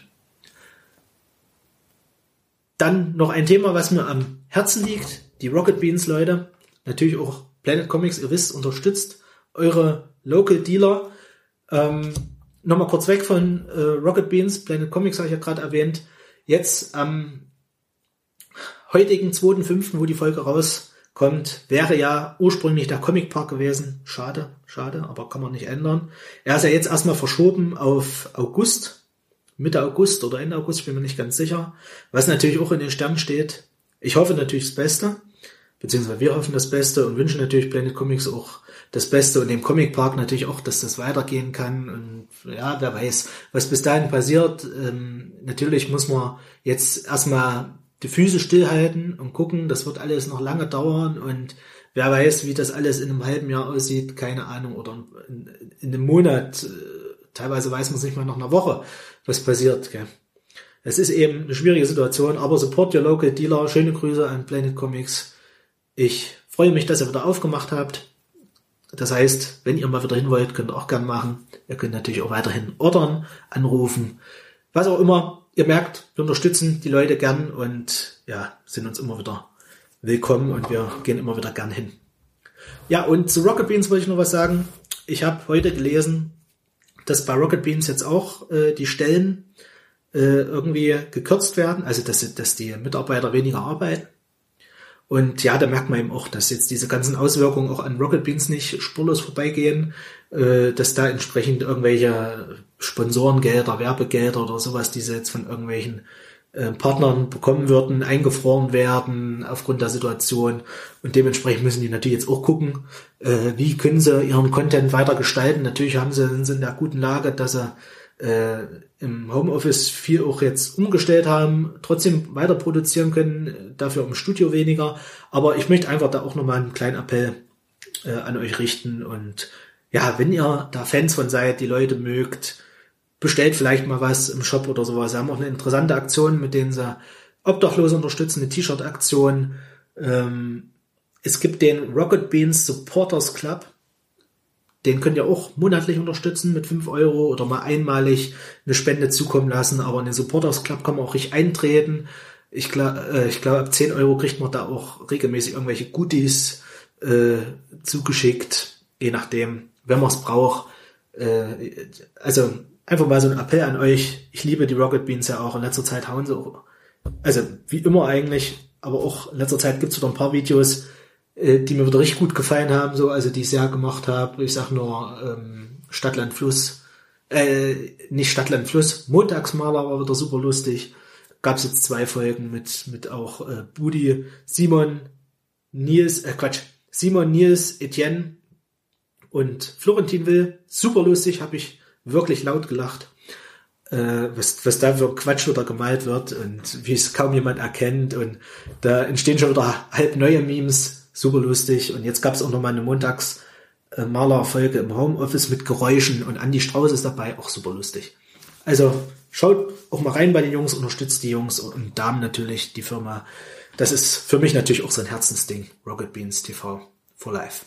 Dann noch ein Thema, was mir am Herzen liegt. Die Rocket Beans, Leute. Natürlich auch Planet Comics, ihr wisst, unterstützt eure Local Dealer. Ähm, Nochmal kurz weg von äh, Rocket Beans. Planet Comics habe ich ja gerade erwähnt. Jetzt am heutigen zweiten fünften, wo die Folge rauskommt, kommt, wäre ja ursprünglich der Comic Park gewesen. Schade, schade, aber kann man nicht ändern. Er ist ja jetzt erstmal verschoben auf August, Mitte August oder Ende August, ich bin mir nicht ganz sicher. Was natürlich auch in den Sternen steht. Ich hoffe natürlich das Beste, beziehungsweise wir hoffen das Beste und wünschen natürlich Planet Comics auch das Beste und dem Comic Park natürlich auch, dass das weitergehen kann. Und ja, wer weiß, was bis dahin passiert. Ähm, natürlich muss man jetzt erstmal die Füße stillhalten und gucken, das wird alles noch lange dauern und wer weiß, wie das alles in einem halben Jahr aussieht, keine Ahnung, oder in, in einem Monat, teilweise weiß man es nicht mal nach einer Woche, was passiert. Gell? Es ist eben eine schwierige Situation, aber support your local dealer, schöne Grüße an Planet Comics. Ich freue mich, dass ihr wieder aufgemacht habt. Das heißt, wenn ihr mal wieder hin wollt, könnt ihr auch gern machen. Ihr könnt natürlich auch weiterhin ordern, anrufen, was auch immer. Ihr merkt, wir unterstützen die Leute gern und ja, sind uns immer wieder willkommen und wir gehen immer wieder gern hin. Ja, und zu Rocket Beans wollte ich noch was sagen. Ich habe heute gelesen, dass bei Rocket Beans jetzt auch äh, die Stellen äh, irgendwie gekürzt werden, also dass, dass die Mitarbeiter weniger arbeiten. Und ja, da merkt man eben auch, dass jetzt diese ganzen Auswirkungen auch an Rocket Beans nicht spurlos vorbeigehen, äh, dass da entsprechend irgendwelche Sponsorengelder, Werbegelder oder sowas, die sie jetzt von irgendwelchen äh, Partnern bekommen würden, eingefroren werden aufgrund der Situation. Und dementsprechend müssen die natürlich jetzt auch gucken, äh, wie können sie ihren Content weiter gestalten. Natürlich haben sie, sind sie in der guten Lage, dass sie äh, im Homeoffice viel auch jetzt umgestellt haben, trotzdem weiter produzieren können, dafür im Studio weniger. Aber ich möchte einfach da auch nochmal einen kleinen Appell äh, an euch richten. Und ja, wenn ihr da Fans von seid, die Leute mögt, bestellt vielleicht mal was im Shop oder sowas. Sie haben auch eine interessante Aktion, mit denen sie Obdachlose unterstützen, eine T-Shirt-Aktion. Ähm, es gibt den Rocket Beans Supporters Club. Den könnt ihr auch monatlich unterstützen mit fünf Euro oder mal einmalig eine Spende zukommen lassen. Aber in den Supporters Club kann man auch richtig eintreten. Ich glaube, äh, ich glaube, ab zehn Euro kriegt man da auch regelmäßig irgendwelche Goodies äh, zugeschickt, je nachdem, wenn man es braucht. Äh, also einfach mal so ein Appell an euch. Ich liebe die Rocket Beans ja auch. In letzter Zeit hauen sie auch, also wie immer eigentlich, aber auch in letzter Zeit gibt es wieder ein paar Videos, die mir wieder richtig gut gefallen haben, so, also die ich sehr gemacht habe. Ich sag nur ähm, Stadtland Fluss, äh, nicht Stadtland Fluss, Montagsmaler war wieder super lustig. Gab's jetzt zwei Folgen mit mit auch äh, Budi, Simon, Nils, äh Quatsch, Simon, Nils, Etienne und Florentin Will. Super lustig, habe ich wirklich laut gelacht, äh, was was da für Quatsch wieder gemalt wird und wie es kaum jemand erkennt und da entstehen schon wieder halb neue Memes. Super lustig. Und jetzt gab es auch nochmal eine Montags-Maler-Folge im Homeoffice mit Geräuschen und Andi Strauß ist dabei, auch super lustig. Also schaut auch mal rein bei den Jungs, unterstützt die Jungs und Damen natürlich, die Firma. Das ist für mich natürlich auch so ein Herzensding. Rocket Beans T V for Life.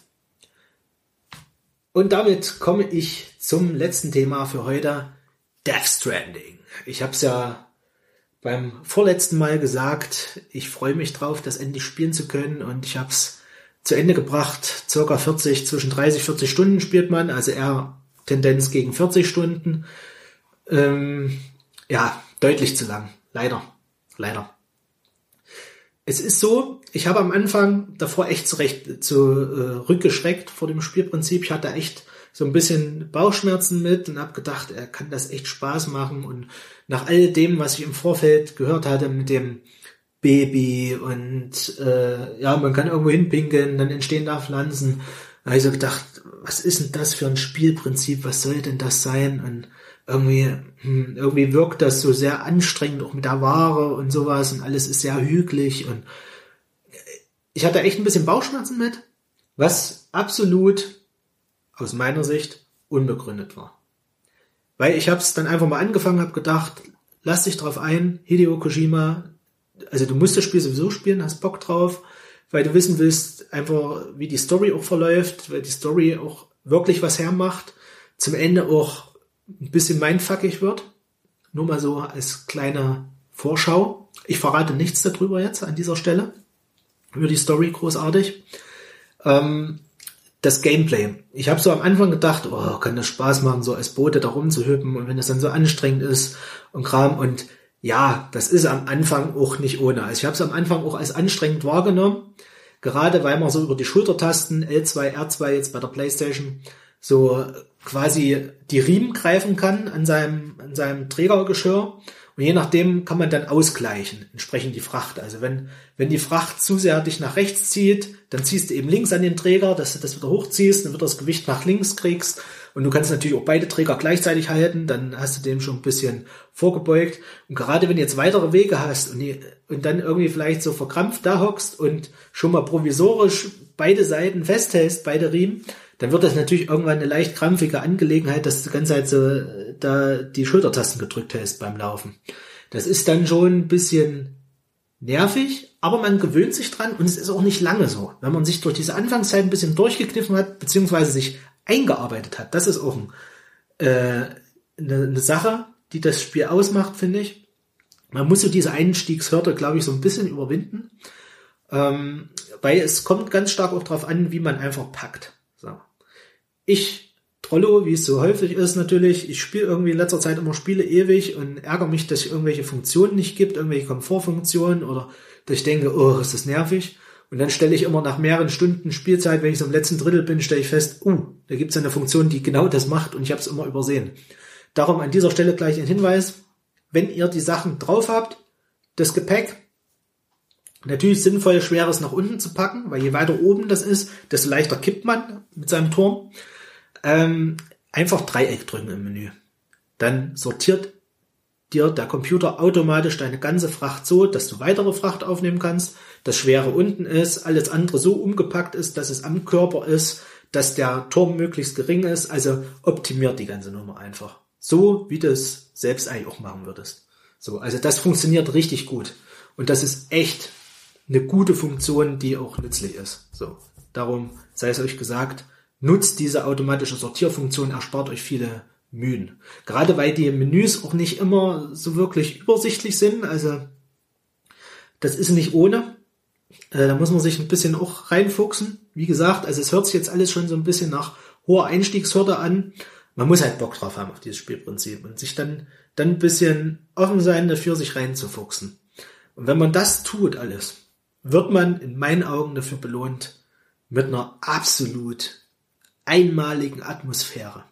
Und damit komme ich zum letzten Thema für heute. Death Stranding. Ich habe es ja beim vorletzten Mal gesagt, ich freue mich drauf, das endlich spielen zu können und ich habe es zu Ende gebracht, circa vierzig, zwischen dreißig, vierzig Stunden spielt man, also eher Tendenz gegen vierzig Stunden. Ähm, ja, deutlich zu lang. Leider. Leider. Es ist so, ich habe am Anfang davor echt zurecht zu äh, rückgeschreckt vor dem Spielprinzip. Ich hatte echt so ein bisschen Bauchschmerzen mit und habe gedacht, er kann das echt Spaß machen. Und nach all dem, was ich im Vorfeld gehört hatte mit dem Baby und äh, ja, man kann irgendwo hinpinkeln, dann entstehen da Pflanzen. Da habe ich so gedacht, was ist denn das für ein Spielprinzip? Was soll denn das sein? Und irgendwie, hm, irgendwie wirkt das so sehr anstrengend, auch mit der Ware und sowas und alles ist sehr hügelig und ich hatte echt ein bisschen Bauchschmerzen mit, was absolut aus meiner Sicht unbegründet war. Weil ich habe es dann einfach mal angefangen, habe gedacht, lass dich drauf ein, Hideo Kojima, also du musst das Spiel sowieso spielen, hast Bock drauf, weil du wissen willst, einfach wie die Story auch verläuft, weil die Story auch wirklich was hermacht, zum Ende auch ein bisschen mindfuckig wird. Nur mal so als kleine Vorschau. Ich verrate nichts darüber jetzt an dieser Stelle. Über die Story großartig. Ähm, das Gameplay. Ich habe so am Anfang gedacht, oh, kann das Spaß machen, so als Bote da rumzuhüppen und wenn das dann so anstrengend ist und Kram. Und ja, das ist am Anfang auch nicht ohne. Also ich habe es am Anfang auch als anstrengend wahrgenommen. Gerade weil man so über die Schultertasten L zwei, R zwei jetzt bei der PlayStation so quasi die Riemen greifen kann an seinem, an seinem Trägergeschirr. Und je nachdem kann man dann ausgleichen, entsprechend die Fracht. Also wenn, wenn die Fracht zu sehr dich nach rechts zieht, dann ziehst du eben links an den Träger, dass du das wieder hochziehst, dann wird das Gewicht nach links kriegst. Und du kannst natürlich auch beide Träger gleichzeitig halten, dann hast du dem schon ein bisschen vorgebeugt. Und gerade wenn du jetzt weitere Wege hast und, die, und dann irgendwie vielleicht so verkrampft da hockst und schon mal provisorisch beide Seiten festhältst, beide Riemen, dann wird das natürlich irgendwann eine leicht krampfige Angelegenheit, dass du die ganze Zeit so da die Schultertasten gedrückt hältst beim Laufen. Das ist dann schon ein bisschen nervig, aber man gewöhnt sich dran und es ist auch nicht lange so. Wenn man sich durch diese Anfangszeit ein bisschen durchgekniffen hat, beziehungsweise sich eingearbeitet hat, das ist auch ein, äh, eine, eine Sache, die das Spiel ausmacht, finde ich. Man muss so diese Einstiegshürde, glaube ich, so ein bisschen überwinden, ähm, weil es kommt ganz stark auch darauf an, wie man einfach packt. So. Ich, Trollo, wie es so häufig ist natürlich, ich spiele irgendwie in letzter Zeit immer Spiele ewig und ärgere mich, dass es irgendwelche Funktionen nicht gibt, irgendwelche Komfortfunktionen oder dass ich denke, oh, ist das nervig. Und dann stelle ich immer nach mehreren Stunden Spielzeit, wenn ich so im letzten Drittel bin, stelle ich fest, uh, da gibt es eine Funktion, die genau das macht und ich habe es immer übersehen. Darum an dieser Stelle gleich ein Hinweis, wenn ihr die Sachen drauf habt, das Gepäck, natürlich sinnvoll, Schweres nach unten zu packen, weil je weiter oben das ist, desto leichter kippt man mit seinem Turm. Ähm, einfach Dreieck drücken im Menü. Dann sortiert dir der Computer automatisch deine ganze Fracht so, dass du weitere Fracht aufnehmen kannst, das Schwere unten ist, alles andere so umgepackt ist, dass es am Körper ist, dass der Turm möglichst gering ist, also optimiert die ganze Nummer einfach. So, wie du es selbst eigentlich auch machen würdest. So, also das funktioniert richtig gut. Und das ist echt eine gute Funktion, die auch nützlich ist. So, darum sei es euch gesagt, nutzt diese automatische Sortierfunktion, erspart euch viele Mühen. Gerade weil die Menüs auch nicht immer so wirklich übersichtlich sind, also das ist nicht ohne. Äh, da muss man sich ein bisschen auch reinfuchsen. Wie gesagt, also es hört sich jetzt alles schon so ein bisschen nach hoher Einstiegshürde an. Man muss halt Bock drauf haben auf dieses Spielprinzip und sich dann, dann ein bisschen offen sein dafür, sich reinzufuchsen. Und wenn man das tut alles, wird man in meinen Augen dafür belohnt mit einer absolut einmaligen Atmosphäre.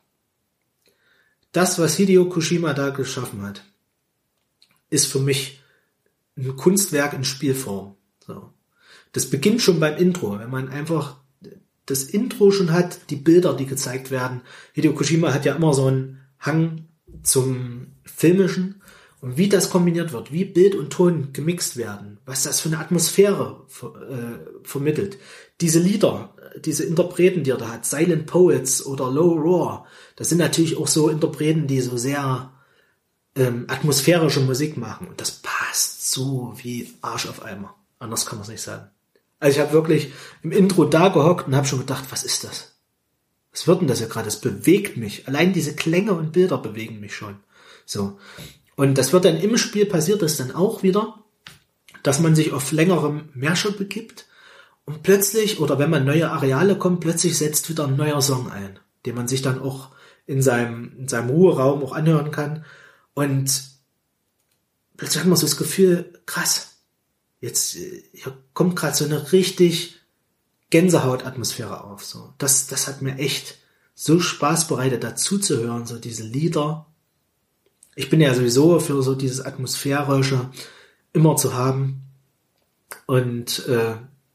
Das, was Hideo Kojima da geschaffen hat, ist für mich ein Kunstwerk in Spielform. So. Das beginnt schon beim Intro, wenn man einfach das Intro schon hat, die Bilder, die gezeigt werden. Hideo Kojima hat ja immer so einen Hang zum Filmischen und wie das kombiniert wird, wie Bild und Ton gemixt werden, was das für eine Atmosphäre äh, vermittelt. Diese Lieder, diese Interpreten, die er da hat, Silent Poets oder Low Roar, das sind natürlich auch so Interpreten, die so sehr ähm, atmosphärische Musik machen. Und das passt so wie Arsch auf Eimer. Anders kann man es nicht sagen. Also ich habe wirklich im Intro da gehockt und habe schon gedacht, was ist das? Was wird denn das ja gerade? Es bewegt mich. Allein diese Klänge und Bilder bewegen mich schon. So. Und das wird dann im Spiel, passiert das dann auch wieder, dass man sich auf längere Märsche begibt und plötzlich, oder wenn man neue Areale kommt, plötzlich setzt wieder ein neuer Song ein, den man sich dann auch in seinem, in seinem Ruheraum auch anhören kann. Und plötzlich hat man so das Gefühl, krass, jetzt hier kommt gerade so eine richtig Gänsehautatmosphäre auf. So, das, das hat mir echt so Spaß bereitet, dazu zu hören, so diese Lieder. Ich bin ja sowieso für so dieses Atmosphärische immer zu haben. Und äh,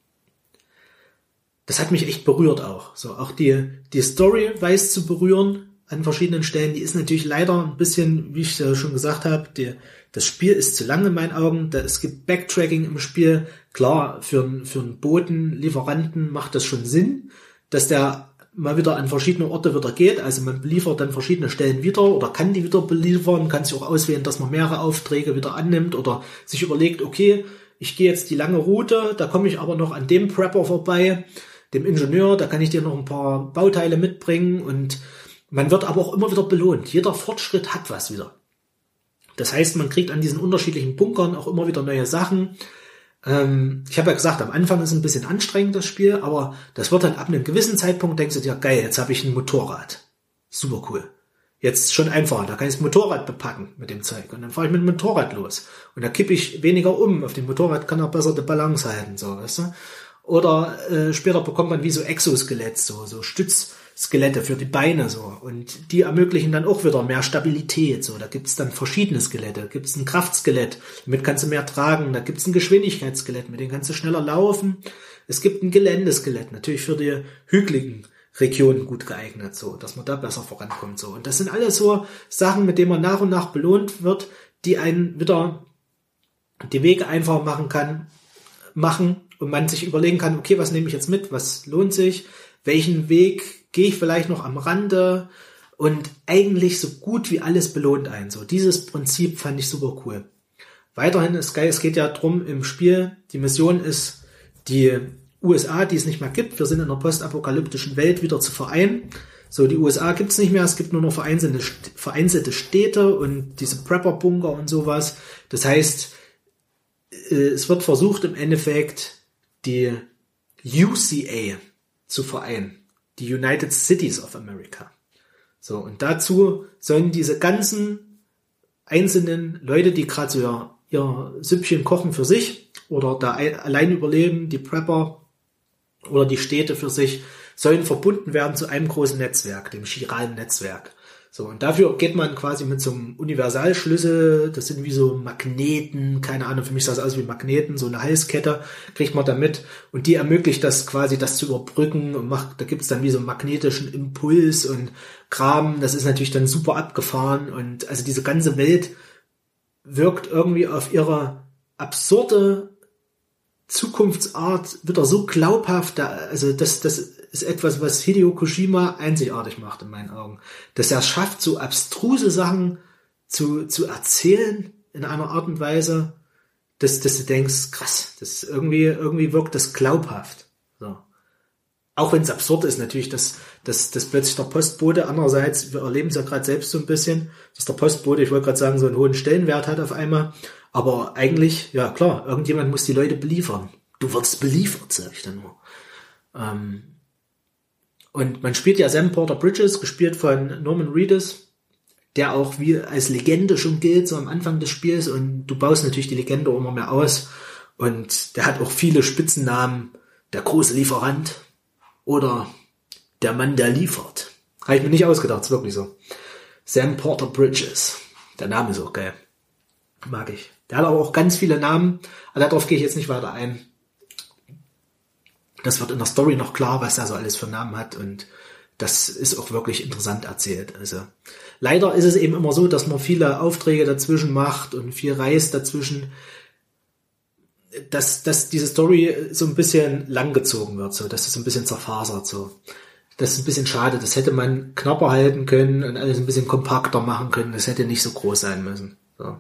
das hat mich echt berührt auch. So, auch die, die Story weiß zu berühren an verschiedenen Stellen. Die ist natürlich leider ein bisschen, wie ich ja schon gesagt habe, die, das Spiel ist zu lang in meinen Augen. Da, es gibt Backtracking im Spiel. Klar, für, für einen Botenlieferanten macht das schon Sinn, dass der mal wieder an verschiedene Orte wieder geht. Also man beliefert dann verschiedene Stellen wieder oder kann die wieder beliefern, kann sich auch auswählen, dass man mehrere Aufträge wieder annimmt oder sich überlegt, okay, ich gehe jetzt die lange Route, da komme ich aber noch an dem Prepper vorbei, dem Ingenieur, da kann ich dir noch ein paar Bauteile mitbringen und man wird aber auch immer wieder belohnt. Jeder Fortschritt hat was wieder. Das heißt, man kriegt an diesen unterschiedlichen Bunkern auch immer wieder neue Sachen. Ähm, ich habe ja gesagt, am Anfang ist es ein bisschen anstrengend, das Spiel, aber das wird dann ab einem gewissen Zeitpunkt, denkst du dir, geil, jetzt habe ich ein Motorrad. Super cool. Jetzt schon einfacher, da kann ich das Motorrad bepacken mit dem Zeug und dann fahre ich mit dem Motorrad los. Und da kippe ich weniger um. Auf dem Motorrad kann er besser die Balance halten, so, weißt du? Oder äh, später bekommt man wie so Exoskelett, so, so Stützskelette für die Beine so. Und die ermöglichen dann auch wieder mehr Stabilität. So, da gibt's dann verschiedene Skelette. Da gibt's ein Kraftskelett, damit kannst du mehr tragen. Da gibt's ein Geschwindigkeitsskelett, mit dem kannst du schneller laufen. Es gibt ein Geländeskelett, natürlich für die hügeligen Regionen gut geeignet, so, dass man da besser vorankommt. So. Und das sind alles so Sachen, mit denen man nach und nach belohnt wird, die einen wieder die Wege einfacher machen kann, machen und man sich überlegen kann, okay, was nehme ich jetzt mit, was lohnt sich, welchen Weg gehe ich vielleicht noch am Rande und eigentlich so gut wie alles belohnt einen. So, dieses Prinzip fand ich super cool. Weiterhin ist geil, es geht ja drum im Spiel, die Mission ist, die U S A, die es nicht mehr gibt, wir sind in einer postapokalyptischen Welt, wieder zu vereinen. So, die U S A gibt's nicht mehr, es gibt nur noch vereinzelte, vereinzelte Städte und diese Prepper-Bunker und sowas. Das heißt, es wird versucht im Endeffekt die U C A zu vereinen, die United Cities of America. So, und dazu sollen diese ganzen einzelnen Leute, die gerade so ihr, ihr Süppchen kochen für sich oder da allein überleben, die Prepper oder die Städte für sich, sollen verbunden werden zu einem großen Netzwerk, dem chiralen Netzwerk. So, und dafür geht man quasi mit so einem Universalschlüssel, das sind wie so Magneten, keine Ahnung, für mich sah das aus wie Magneten, so eine Halskette kriegt man da mit und die ermöglicht das quasi, das zu überbrücken und macht, da gibt's dann wie so einen magnetischen Impuls und Kram, das ist natürlich dann super abgefahren und also diese ganze Welt wirkt irgendwie auf ihre absurde Zukunftsart wieder so glaubhaft, also das, das ist etwas, was Hideo Kojima einzigartig macht in meinen Augen. Dass er es schafft, so abstruse Sachen zu, zu erzählen in einer Art und Weise, dass, dass du denkst, krass, das irgendwie, irgendwie wirkt das glaubhaft. So. Auch wenn es absurd ist, natürlich, dass, dass, dass plötzlich der Postbote, andererseits, wir erleben es ja gerade selbst so ein bisschen, dass der Postbote, ich wollte gerade sagen, so einen hohen Stellenwert hat auf einmal, aber eigentlich, ja klar, irgendjemand muss die Leute beliefern. Du wirst beliefert, sag ich dann nur. Ähm, und man spielt ja Sam Porter Bridges, gespielt von Norman Reedus, der auch wie als Legende schon gilt, so am Anfang des Spiels, und du baust natürlich die Legende immer mehr aus, und der hat auch viele Spitzennamen, der große Lieferant oder der Mann, der liefert. Habe ich mir nicht ausgedacht, ist wirklich so. Sam Porter Bridges, der Name ist auch geil, mag ich. Der hat aber auch ganz viele Namen, aber darauf gehe ich jetzt nicht weiter ein. Das wird in der Story noch klar, was er so alles für Namen hat, und das ist auch wirklich interessant erzählt. Also leider ist es eben immer so, dass man viele Aufträge dazwischen macht und viel reist dazwischen, dass, dass diese Story so ein bisschen langgezogen wird, so, dass es so ein bisschen zerfasert, so. Das ist ein bisschen schade, das hätte man knapper halten können und alles ein bisschen kompakter machen können, das hätte nicht so groß sein müssen. So.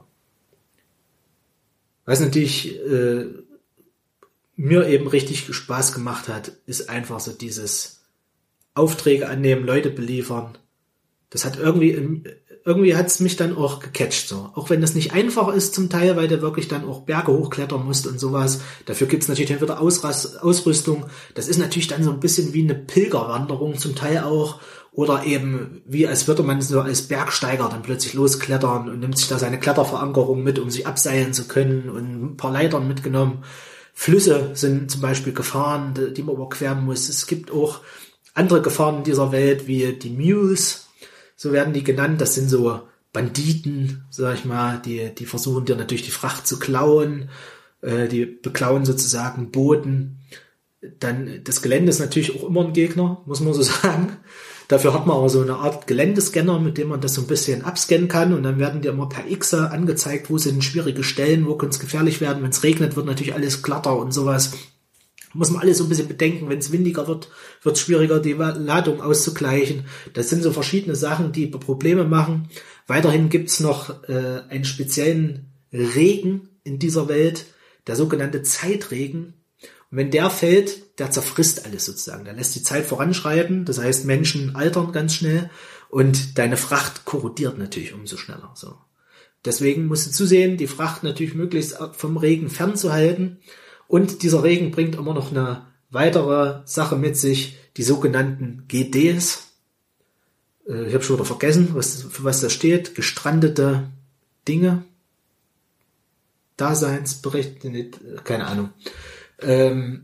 Was natürlich äh, mir eben richtig Spaß gemacht hat, ist einfach so dieses Aufträge annehmen, Leute beliefern. Das hat irgendwie, irgendwie hat es mich dann auch gecatcht, so. Auch wenn das nicht einfach ist zum Teil, weil du wirklich dann auch Berge hochklettern musst und sowas. Dafür gibt's natürlich dann wieder Ausras- Ausrüstung. Das ist natürlich dann so ein bisschen wie eine Pilgerwanderung zum Teil auch. Oder eben wie als würde man so als Bergsteiger dann plötzlich losklettern und nimmt sich da seine Kletterverankerung mit, um sich abseilen zu können, und ein paar Leitern mitgenommen. Flüsse sind zum Beispiel Gefahren, die man überqueren muss. Es gibt auch andere Gefahren in dieser Welt, wie die Mules, so werden die genannt. Das sind so Banditen, sag ich mal, die, die versuchen dir natürlich die Fracht zu klauen, äh, die beklauen sozusagen Booten. Dann, das Gelände ist natürlich auch immer ein Gegner, muss man so sagen. Dafür hat man aber so eine Art Geländescanner, mit dem man das so ein bisschen abscannen kann, und dann werden dir immer per X angezeigt, wo sind schwierige Stellen, wo könnte es gefährlich werden. Wenn es regnet, wird natürlich alles glatter und sowas. Muss man alles so ein bisschen bedenken. Wenn es windiger wird, wird es schwieriger, die Ladung auszugleichen. Das sind so verschiedene Sachen, die Probleme machen. Weiterhin gibt's noch äh, einen speziellen Regen in dieser Welt, der sogenannte Zeitregen. Und wenn der fällt, der zerfrisst alles sozusagen. Der lässt die Zeit voranschreiten. Das heißt, Menschen altern ganz schnell und deine Fracht korrodiert natürlich umso schneller. So. Deswegen musst du zusehen, die Fracht natürlich möglichst vom Regen fernzuhalten. Und dieser Regen bringt immer noch eine weitere Sache mit sich, die sogenannten G Ds. Ich habe schon wieder vergessen, was, für was das steht. Gestrandete Dinge. Daseinsbericht, keine Ahnung. Ähm,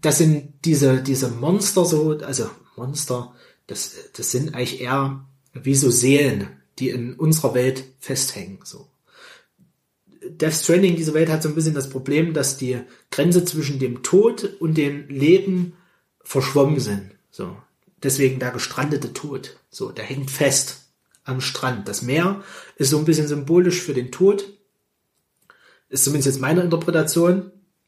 das sind diese, diese Monster so, also Monster, das, das sind eigentlich eher wie so Seelen, die in unserer Welt festhängen, so. Death Stranding, diese Welt hat so ein bisschen das Problem, dass die Grenze zwischen dem Tod und dem Leben verschwommen sind, so. Deswegen der gestrandete Tod, so, der hängt fest am Strand. Das Meer ist so ein bisschen symbolisch für den Tod, ist zumindest jetzt meine Interpretation.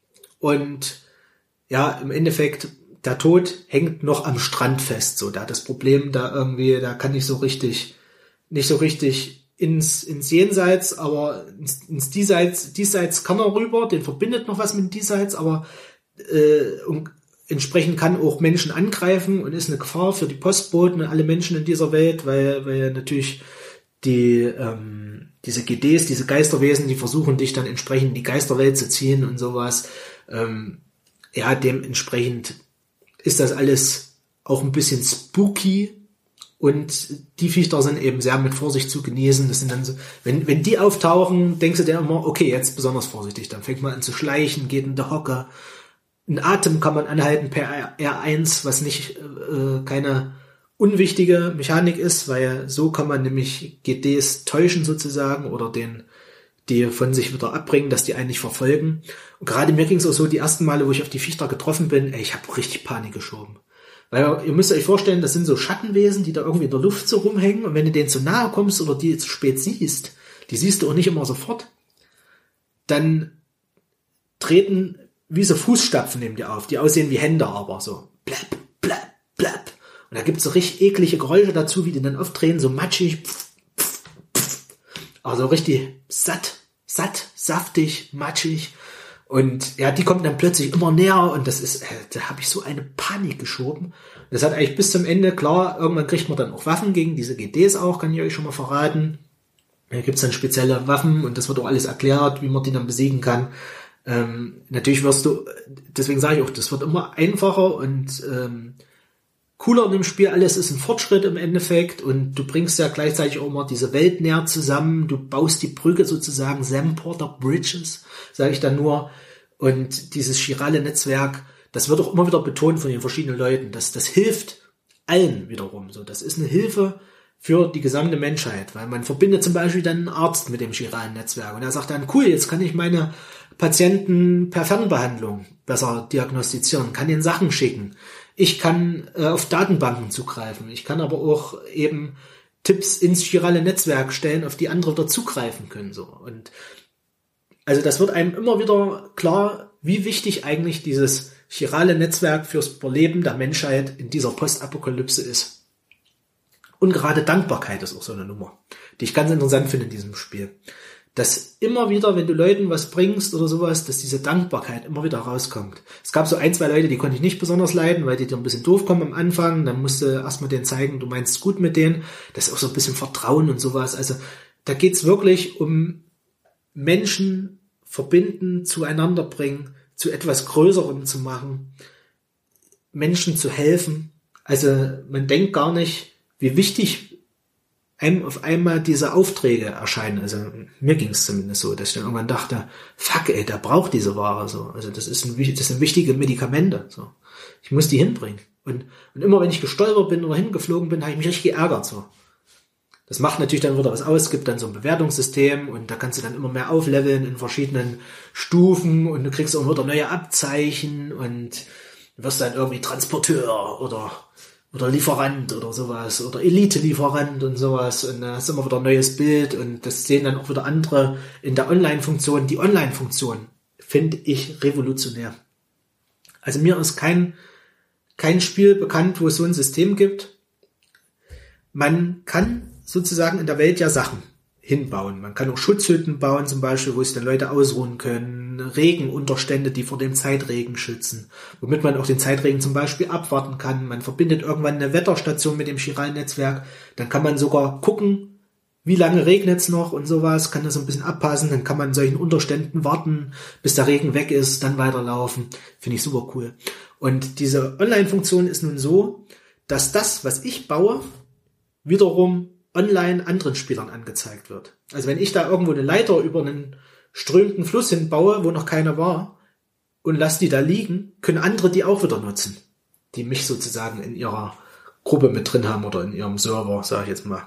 Und ja, im Endeffekt, der Tod hängt noch am Strand fest, so. Der hat das Problem, da irgendwie, da kann nicht so richtig, nicht so richtig ins, ins Jenseits, aber ins, ins Diesseits, Diesseits kann er rüber, den verbindet noch was mit dem Diesseits, aber äh, und entsprechend kann auch Menschen angreifen und ist eine Gefahr für die Postboten und alle Menschen in dieser Welt, weil, weil natürlich die, ähm, diese G Ds, diese Geisterwesen, die versuchen dich dann entsprechend in die Geisterwelt zu ziehen und sowas. Ähm, ja, dementsprechend ist das alles auch ein bisschen spooky und die Viecher sind eben sehr mit Vorsicht zu genießen. Das sind dann so, wenn, wenn die auftauchen, denkst du dir immer, okay, jetzt besonders vorsichtig, dann fängt man an zu schleichen, geht in der Hocke. Ein Atem kann man anhalten per R eins, was nicht äh, keine unwichtige Mechanik ist, weil so kann man nämlich G Ds täuschen sozusagen oder den die von sich wieder abbringen, dass die einen nicht verfolgen. Und gerade mir ging es auch so, die ersten Male, wo ich auf die Viecher getroffen bin, ey, ich habe richtig Panik geschoben. Weil ihr müsst euch vorstellen, das sind so Schattenwesen, die da irgendwie in der Luft so rumhängen und wenn du denen zu nahe kommst oder die zu spät siehst, die siehst du auch nicht immer sofort, dann treten wie so Fußstapfen neben dir auf, die aussehen wie Hände, aber so blab, blab, blab. Und da gibt's so richtig eklige Geräusche dazu, wie die dann aufdrehen, so matschig, pff, pff, pff. Also richtig satt, satt, saftig, matschig. Und ja, die kommen dann plötzlich immer näher und das ist, äh, da habe ich so eine Panik geschoben. Das hat eigentlich bis zum Ende, klar, irgendwann kriegt man dann auch Waffen gegen diese G Ds auch, kann ich euch schon mal verraten. Da gibt's dann spezielle Waffen und das wird auch alles erklärt, wie man die dann besiegen kann. Ähm, natürlich wirst du, deswegen sage ich auch, das wird immer einfacher und ähm, cooler in dem Spiel. Alles ist ein Fortschritt im Endeffekt und du bringst ja gleichzeitig auch immer diese Welt näher zusammen. Du baust die Brücke sozusagen, Sam Porter Bridges, sage ich dann nur. Und dieses chirale Netzwerk, das wird auch immer wieder betont von den verschiedenen Leuten. Das, das hilft allen wiederum. So, das ist eine Hilfe für die gesamte Menschheit, weil man verbindet zum Beispiel dann einen Arzt mit dem chiralen Netzwerk und er sagt dann, cool, jetzt kann ich meine Patienten per Fernbehandlung besser diagnostizieren, kann ihnen Sachen schicken. Ich kann äh, auf Datenbanken zugreifen. Ich kann aber auch eben Tipps ins chirale Netzwerk stellen, auf die andere wieder zugreifen können. So. Und also das wird einem immer wieder klar, wie wichtig eigentlich dieses chirale Netzwerk fürs Überleben der Menschheit in dieser Postapokalypse ist. Und gerade Dankbarkeit ist auch so eine Nummer, die ich ganz interessant finde in diesem Spiel. Dass immer wieder, wenn du Leuten was bringst oder sowas, dass diese Dankbarkeit immer wieder rauskommt. Es gab so ein, zwei Leute, die konnte ich nicht besonders leiden, weil die dir ein bisschen doof kommen am Anfang. Dann musst du erstmal denen zeigen, du meinst es gut mit denen. Das ist auch so ein bisschen Vertrauen und sowas. Also da geht's wirklich um Menschen verbinden, zueinander bringen, zu etwas Größerem zu machen, Menschen zu helfen. Also man denkt gar nicht, wie wichtig einem auf einmal diese Aufträge erscheinen. Also mir ging es zumindest so, dass ich dann irgendwann dachte, fuck ey, der braucht diese Ware so. Also das ist ein, das sind wichtige Medikamente. So, ich muss die hinbringen. Und, und immer wenn ich gestolpert bin oder hingeflogen bin, habe ich mich richtig geärgert. So, das macht natürlich dann wieder was aus. Es gibt dann so ein Bewertungssystem und da kannst du dann immer mehr aufleveln in verschiedenen Stufen und du kriegst auch wieder neue Abzeichen und wirst dann irgendwie Transporteur oder oder Lieferant oder sowas oder Elite-Lieferant und sowas und da ist immer wieder ein neues Bild und das sehen dann auch wieder andere in der Online-Funktion. Die Online-Funktion finde ich revolutionär. Also mir ist kein kein Spiel bekannt, wo es so ein System gibt. Man kann sozusagen in der Welt ja Sachen hinbauen. Man kann auch Schutzhütten bauen zum Beispiel, wo sich dann Leute ausruhen können, Regenunterstände, die vor dem Zeitregen schützen, womit man auch den Zeitregen zum Beispiel abwarten kann. Man verbindet irgendwann eine Wetterstation mit dem Chiral-Netzwerk, dann kann man sogar gucken, wie lange regnet es noch und sowas, kann das so ein bisschen abpassen, dann kann man in solchen Unterständen warten, bis der Regen weg ist, dann weiterlaufen. Finde ich super cool. Und diese Online-Funktion ist nun so, dass das, was ich baue, wiederum online anderen Spielern angezeigt wird. Also wenn ich da irgendwo eine Leiter über einen strömenden Fluss hinbaue, wo noch keiner war, und lasse die da liegen, können andere die auch wieder nutzen, die mich sozusagen in ihrer Gruppe mit drin haben oder in ihrem Server, sage ich jetzt mal.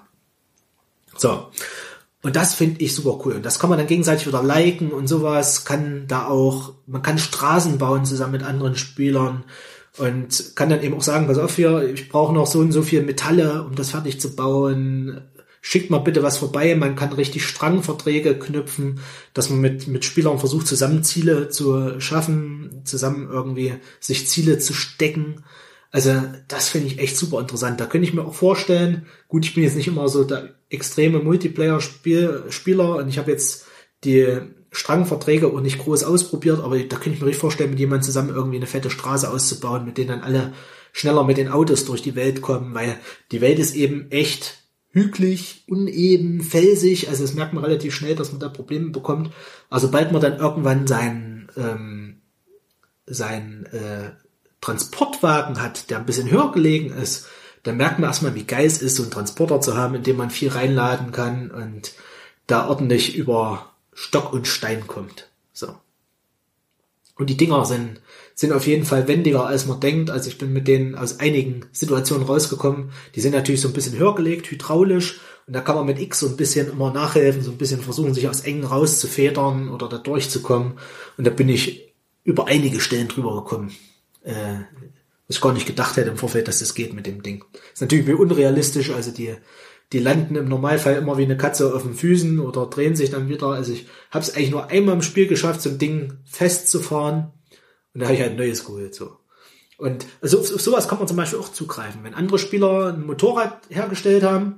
So. Und das finde ich super cool. Und das kann man dann gegenseitig wieder liken und sowas. Kann da auch, man kann Straßen bauen zusammen mit anderen Spielern und kann dann eben auch sagen, pass auf hier, ich brauche noch so und so viel Metalle, um das fertig zu bauen. Schickt mal bitte was vorbei. Man kann richtig Strangverträge knüpfen, dass man mit, mit Spielern versucht, zusammen Ziele zu schaffen, zusammen irgendwie sich Ziele zu stecken. Also das finde ich echt super interessant. Da könnte ich mir auch vorstellen, gut, ich bin jetzt nicht immer so der extreme Multiplayer-Spieler und ich habe jetzt die Strangverträge auch nicht groß ausprobiert, aber da könnte ich mir richtig vorstellen, mit jemandem zusammen irgendwie eine fette Straße auszubauen, mit denen dann alle schneller mit den Autos durch die Welt kommen, weil die Welt ist eben echt hügelig, uneben, felsig, also das merkt man relativ schnell, dass man da Probleme bekommt. Also sobald man dann irgendwann sein ähm, sein äh, Transportwagen hat, der ein bisschen höher gelegen ist, dann merkt man erstmal, wie geil es ist, so einen Transporter zu haben, in dem man viel reinladen kann und da ordentlich über Stock und Stein kommt. So. Und die Dinger sind, sind auf jeden Fall wendiger, als man denkt. Also ich bin mit denen aus einigen Situationen rausgekommen. Die sind natürlich so ein bisschen höher gelegt, hydraulisch. Und da kann man mit X so ein bisschen immer nachhelfen, so ein bisschen versuchen, sich aus Engen rauszufedern oder da durchzukommen. Und da bin ich über einige Stellen drüber gekommen. Äh, was ich gar nicht gedacht hätte im Vorfeld, dass das geht mit dem Ding. Ist natürlich mir unrealistisch, also die die landen im Normalfall immer wie eine Katze auf den Füßen oder drehen sich dann wieder. Also ich habe es eigentlich nur einmal im Spiel geschafft, so ein Ding festzufahren und da habe ich halt ein neues geholt. So. Und also auf sowas kann man zum Beispiel auch zugreifen. Wenn andere Spieler ein Motorrad hergestellt haben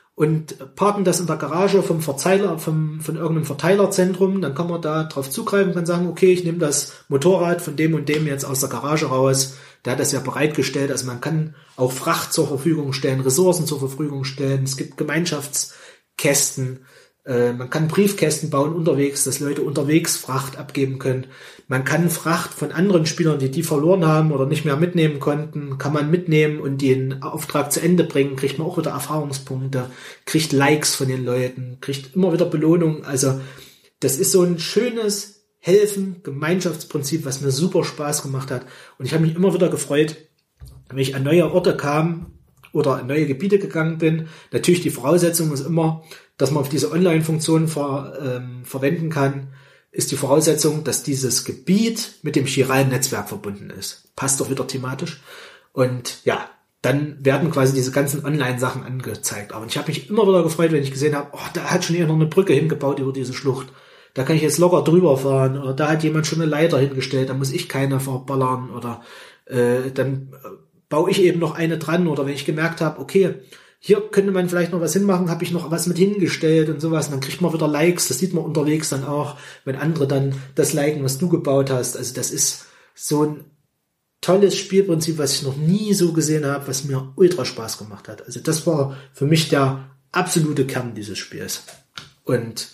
und parken das in der Garage vom Verteiler, vom, von irgendeinem Verteilerzentrum, dann kann man da drauf zugreifen, kann sagen, okay, ich nehme das Motorrad von dem und dem jetzt aus der Garage raus. Der hat das ja bereitgestellt, also man kann auch Fracht zur Verfügung stellen, Ressourcen zur Verfügung stellen, es gibt Gemeinschaftskästen, äh, man kann Briefkästen bauen unterwegs, dass Leute unterwegs Fracht abgeben können. Man kann Fracht von anderen Spielern, die die verloren haben oder nicht mehr mitnehmen konnten, kann man mitnehmen und den Auftrag zu Ende bringen, kriegt man auch wieder Erfahrungspunkte, kriegt Likes von den Leuten, kriegt immer wieder Belohnung. Also das ist so ein schönes Helfen, Gemeinschaftsprinzip, was mir super Spaß gemacht hat. Und ich habe mich immer wieder gefreut, wenn ich an neue Orte kam oder in neue Gebiete gegangen bin. Natürlich die Voraussetzung ist immer, dass man auf diese Online-Funktion ver, ähm, verwenden kann, ist die Voraussetzung, dass dieses Gebiet mit dem chiralen Netzwerk verbunden ist. Passt doch wieder thematisch. Und ja, dann werden quasi diese ganzen Online-Sachen angezeigt. Aber ich habe mich immer wieder gefreut, wenn ich gesehen habe, oh, da hat schon jemand noch eine Brücke hingebaut über diese Schlucht. Da kann ich jetzt locker drüber fahren oder da hat jemand schon eine Leiter hingestellt, da muss ich keine verballern oder äh, dann baue ich eben noch eine dran oder wenn ich gemerkt habe, okay, hier könnte man vielleicht noch was hinmachen, habe ich noch was mit hingestellt und sowas und dann kriegt man wieder Likes, das sieht man unterwegs dann auch, wenn andere dann das liken, was du gebaut hast. Also das ist so ein tolles Spielprinzip, was ich noch nie so gesehen habe, was mir ultra Spaß gemacht hat. Also das war für mich der absolute Kern dieses Spiels. Und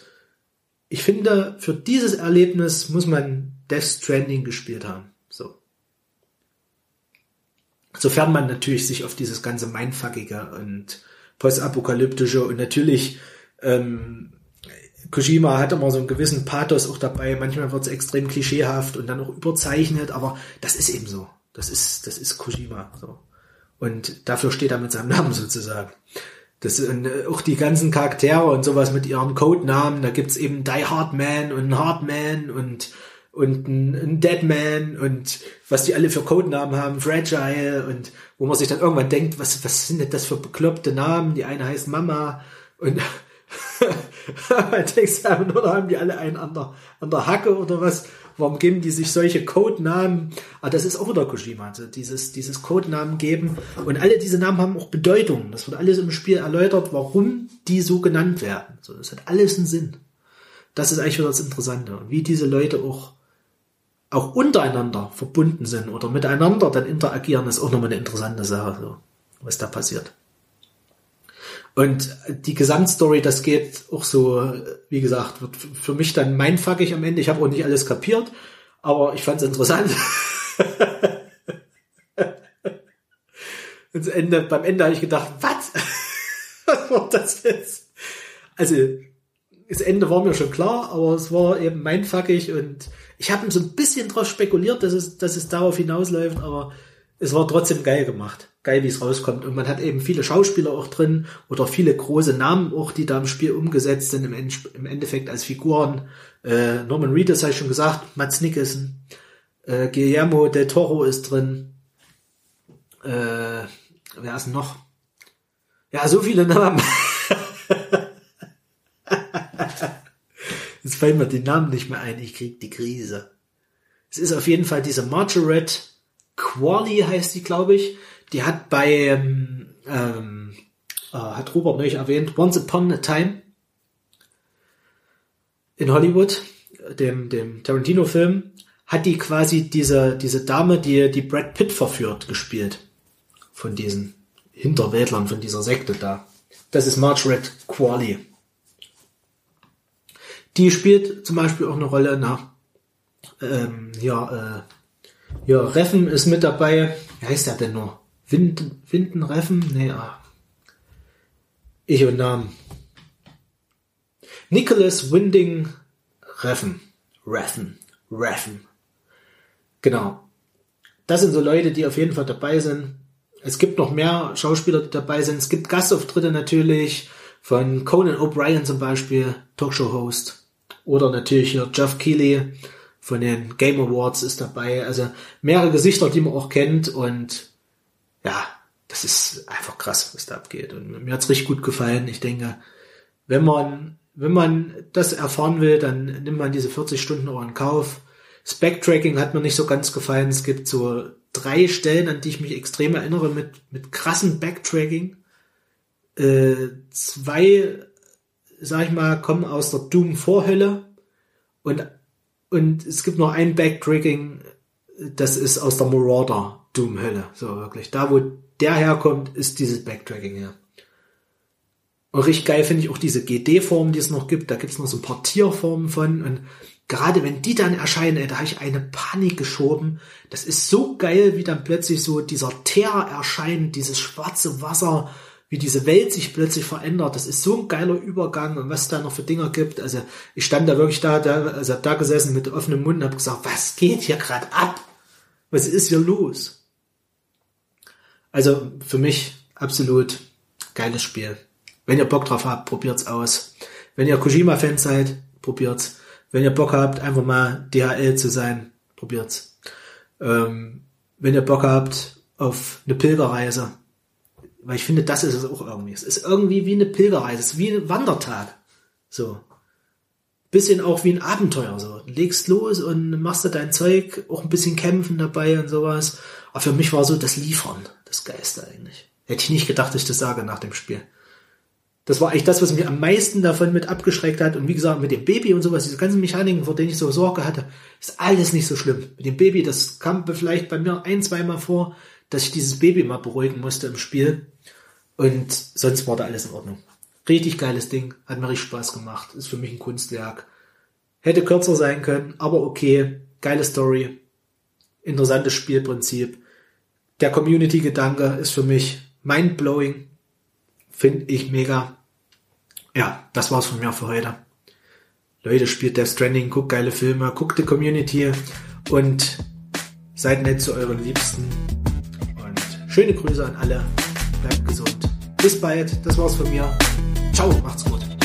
ich finde, für dieses Erlebnis muss man Death Stranding gespielt haben. So. Sofern man natürlich sich auf dieses ganze Mindfuckige und Postapokalyptische und natürlich ähm, Kojima hat immer so einen gewissen Pathos auch dabei. Manchmal wird es extrem klischeehaft und dann auch überzeichnet, aber das ist eben so. Das ist, das ist Kojima. So. Und dafür steht er mit seinem Namen sozusagen. Das sind auch die ganzen Charaktere und sowas mit ihren Codenamen. Da gibt's eben Die Hard Man und Hard Man und und ein, ein Dead Man und was die alle für Codenamen haben, Fragile und wo man sich dann irgendwann denkt, was was sind denn das für bekloppte Namen? Die eine heißt Mama und man denkt, oder haben die alle einen an der, an der Hacke oder was? Warum geben die sich solche Codenamen? Aber das ist auch wieder Kojima, also dieses, dieses Codenamen geben. Und alle diese Namen haben auch Bedeutung. Das wird alles im Spiel erläutert, warum die so genannt werden. So, das hat alles einen Sinn. Das ist eigentlich wieder das Interessante. Und wie diese Leute auch, auch untereinander verbunden sind oder miteinander dann interagieren, ist auch nochmal eine interessante Sache, so, was da passiert. Und die Gesamtstory, das geht auch so, wie gesagt, wird für mich dann mindfuckig am Ende. Ich habe auch nicht alles kapiert, aber ich fand es interessant. Und Ende, beim Ende habe ich gedacht, was? Was war das jetzt? Also, das Ende war mir schon klar, aber es war eben mindfuckig und Ich habe so ein bisschen drauf spekuliert, dass es, dass es darauf hinausläuft, aber es war trotzdem geil gemacht. Geil, wie es rauskommt. Und man hat eben viele Schauspieler auch drin oder viele große Namen auch, die da im Spiel umgesetzt sind, im, End- im Endeffekt als Figuren. Äh, Norman Reedus, habe ich schon gesagt, Mads Mikkelsen, äh, Guillermo del Toro ist drin. Äh, wer ist denn noch? Ja, so viele Namen. Jetzt fallen mir die Namen nicht mehr ein, ich krieg die Krise. Es ist auf jeden Fall diese Margaret Qualley, heißt die, glaube ich. Die hat bei, ähm, ähm, äh, hat Robert neulich erwähnt, Once Upon a Time in Hollywood, dem, dem Tarantino-Film, hat die quasi diese, diese Dame, die, die Brad Pitt verführt, gespielt. Von diesen Hinterwäldlern, von dieser Sekte da. Das ist Margaret Qualley. Die spielt zum Beispiel auch eine Rolle, na, ähm, ja, äh, ja, Reffen ist mit dabei. Wie heißt der denn nur? Wind, Winden Reffen? Nee, ah. Ich und Namen. Nicholas Winding Reffen. Reffen. Reffen. Genau. Das sind so Leute, die auf jeden Fall dabei sind. Es gibt noch mehr Schauspieler, die dabei sind. Es gibt Gastauftritte natürlich von Conan O'Brien zum Beispiel, Talkshow-Host. Oder natürlich hier Geoff Keighley von den Game Awards ist dabei. Also mehrere Gesichter, die man auch kennt. Und ja, das ist einfach krass, was da abgeht. Und mir hat's richtig gut gefallen. Ich denke, wenn man, wenn man das erfahren will, dann nimmt man diese vierzig Stunden auch in Kauf. Das Backtracking hat mir nicht so ganz gefallen. Es gibt so drei Stellen, an die ich mich extrem erinnere, mit, mit krassem Backtracking. Äh, zwei, sag ich mal, kommen aus der Doom-Vorhölle und, und es gibt noch ein Backtracking, das ist aus der Marauder-Doom-Hölle. So wirklich. Da, wo der herkommt, ist dieses Backtracking her. Und richtig geil finde ich auch diese G D-Formen, die es noch gibt. Da gibt es noch so ein paar Tierformen von und gerade wenn die dann erscheinen, ey, da habe ich eine Panik geschoben. Das ist so geil, wie dann plötzlich so dieser Teer erscheint, dieses schwarze Wasser, wie diese Welt sich plötzlich verändert. Das ist so ein geiler Übergang und was es da noch für Dinger gibt. Also ich stand da wirklich da, da also da gesessen mit offenem Mund und habe gesagt, was geht hier gerade ab? Was ist hier los? Also für mich absolut geiles Spiel. Wenn ihr Bock drauf habt, probiert's aus. Wenn ihr Kojima-Fans seid, probiert's. Wenn ihr Bock habt, einfach mal D H L zu sein, probiert's. Ähm, wenn ihr Bock habt auf eine Pilgerreise, weil ich finde, das ist es auch irgendwie. Es ist irgendwie wie eine Pilgerreise, es ist wie ein Wandertag. So. Bisschen auch wie ein Abenteuer, so. Du legst los und machst da dein Zeug, auch ein bisschen kämpfen dabei und sowas. Aber für mich war so das Liefern das Geilste eigentlich. Hätte ich nicht gedacht, dass ich das sage nach dem Spiel. Das war eigentlich das, was mich am meisten davon mit abgeschreckt hat. Und wie gesagt, mit dem Baby und sowas, diese ganzen Mechaniken, vor denen ich so Sorge hatte, ist alles nicht so schlimm. Mit dem Baby, das kam vielleicht bei mir ein, zweimal vor, dass ich dieses Baby mal beruhigen musste im Spiel. Und sonst war da alles in Ordnung. Richtig geiles Ding, hat mir richtig Spaß gemacht. Ist für mich ein Kunstwerk. Hätte kürzer sein können, aber okay. Geile Story. Interessantes Spielprinzip. Der Community-Gedanke ist für mich mindblowing. Finde ich mega. Ja, das war's von mir für heute. Leute, spielt Death Stranding, guckt geile Filme, guckt die Community und seid nett zu euren Liebsten. Und schöne Grüße an alle. Bleibt gesund. Bis bald. Das war's von mir. Ciao, macht's gut.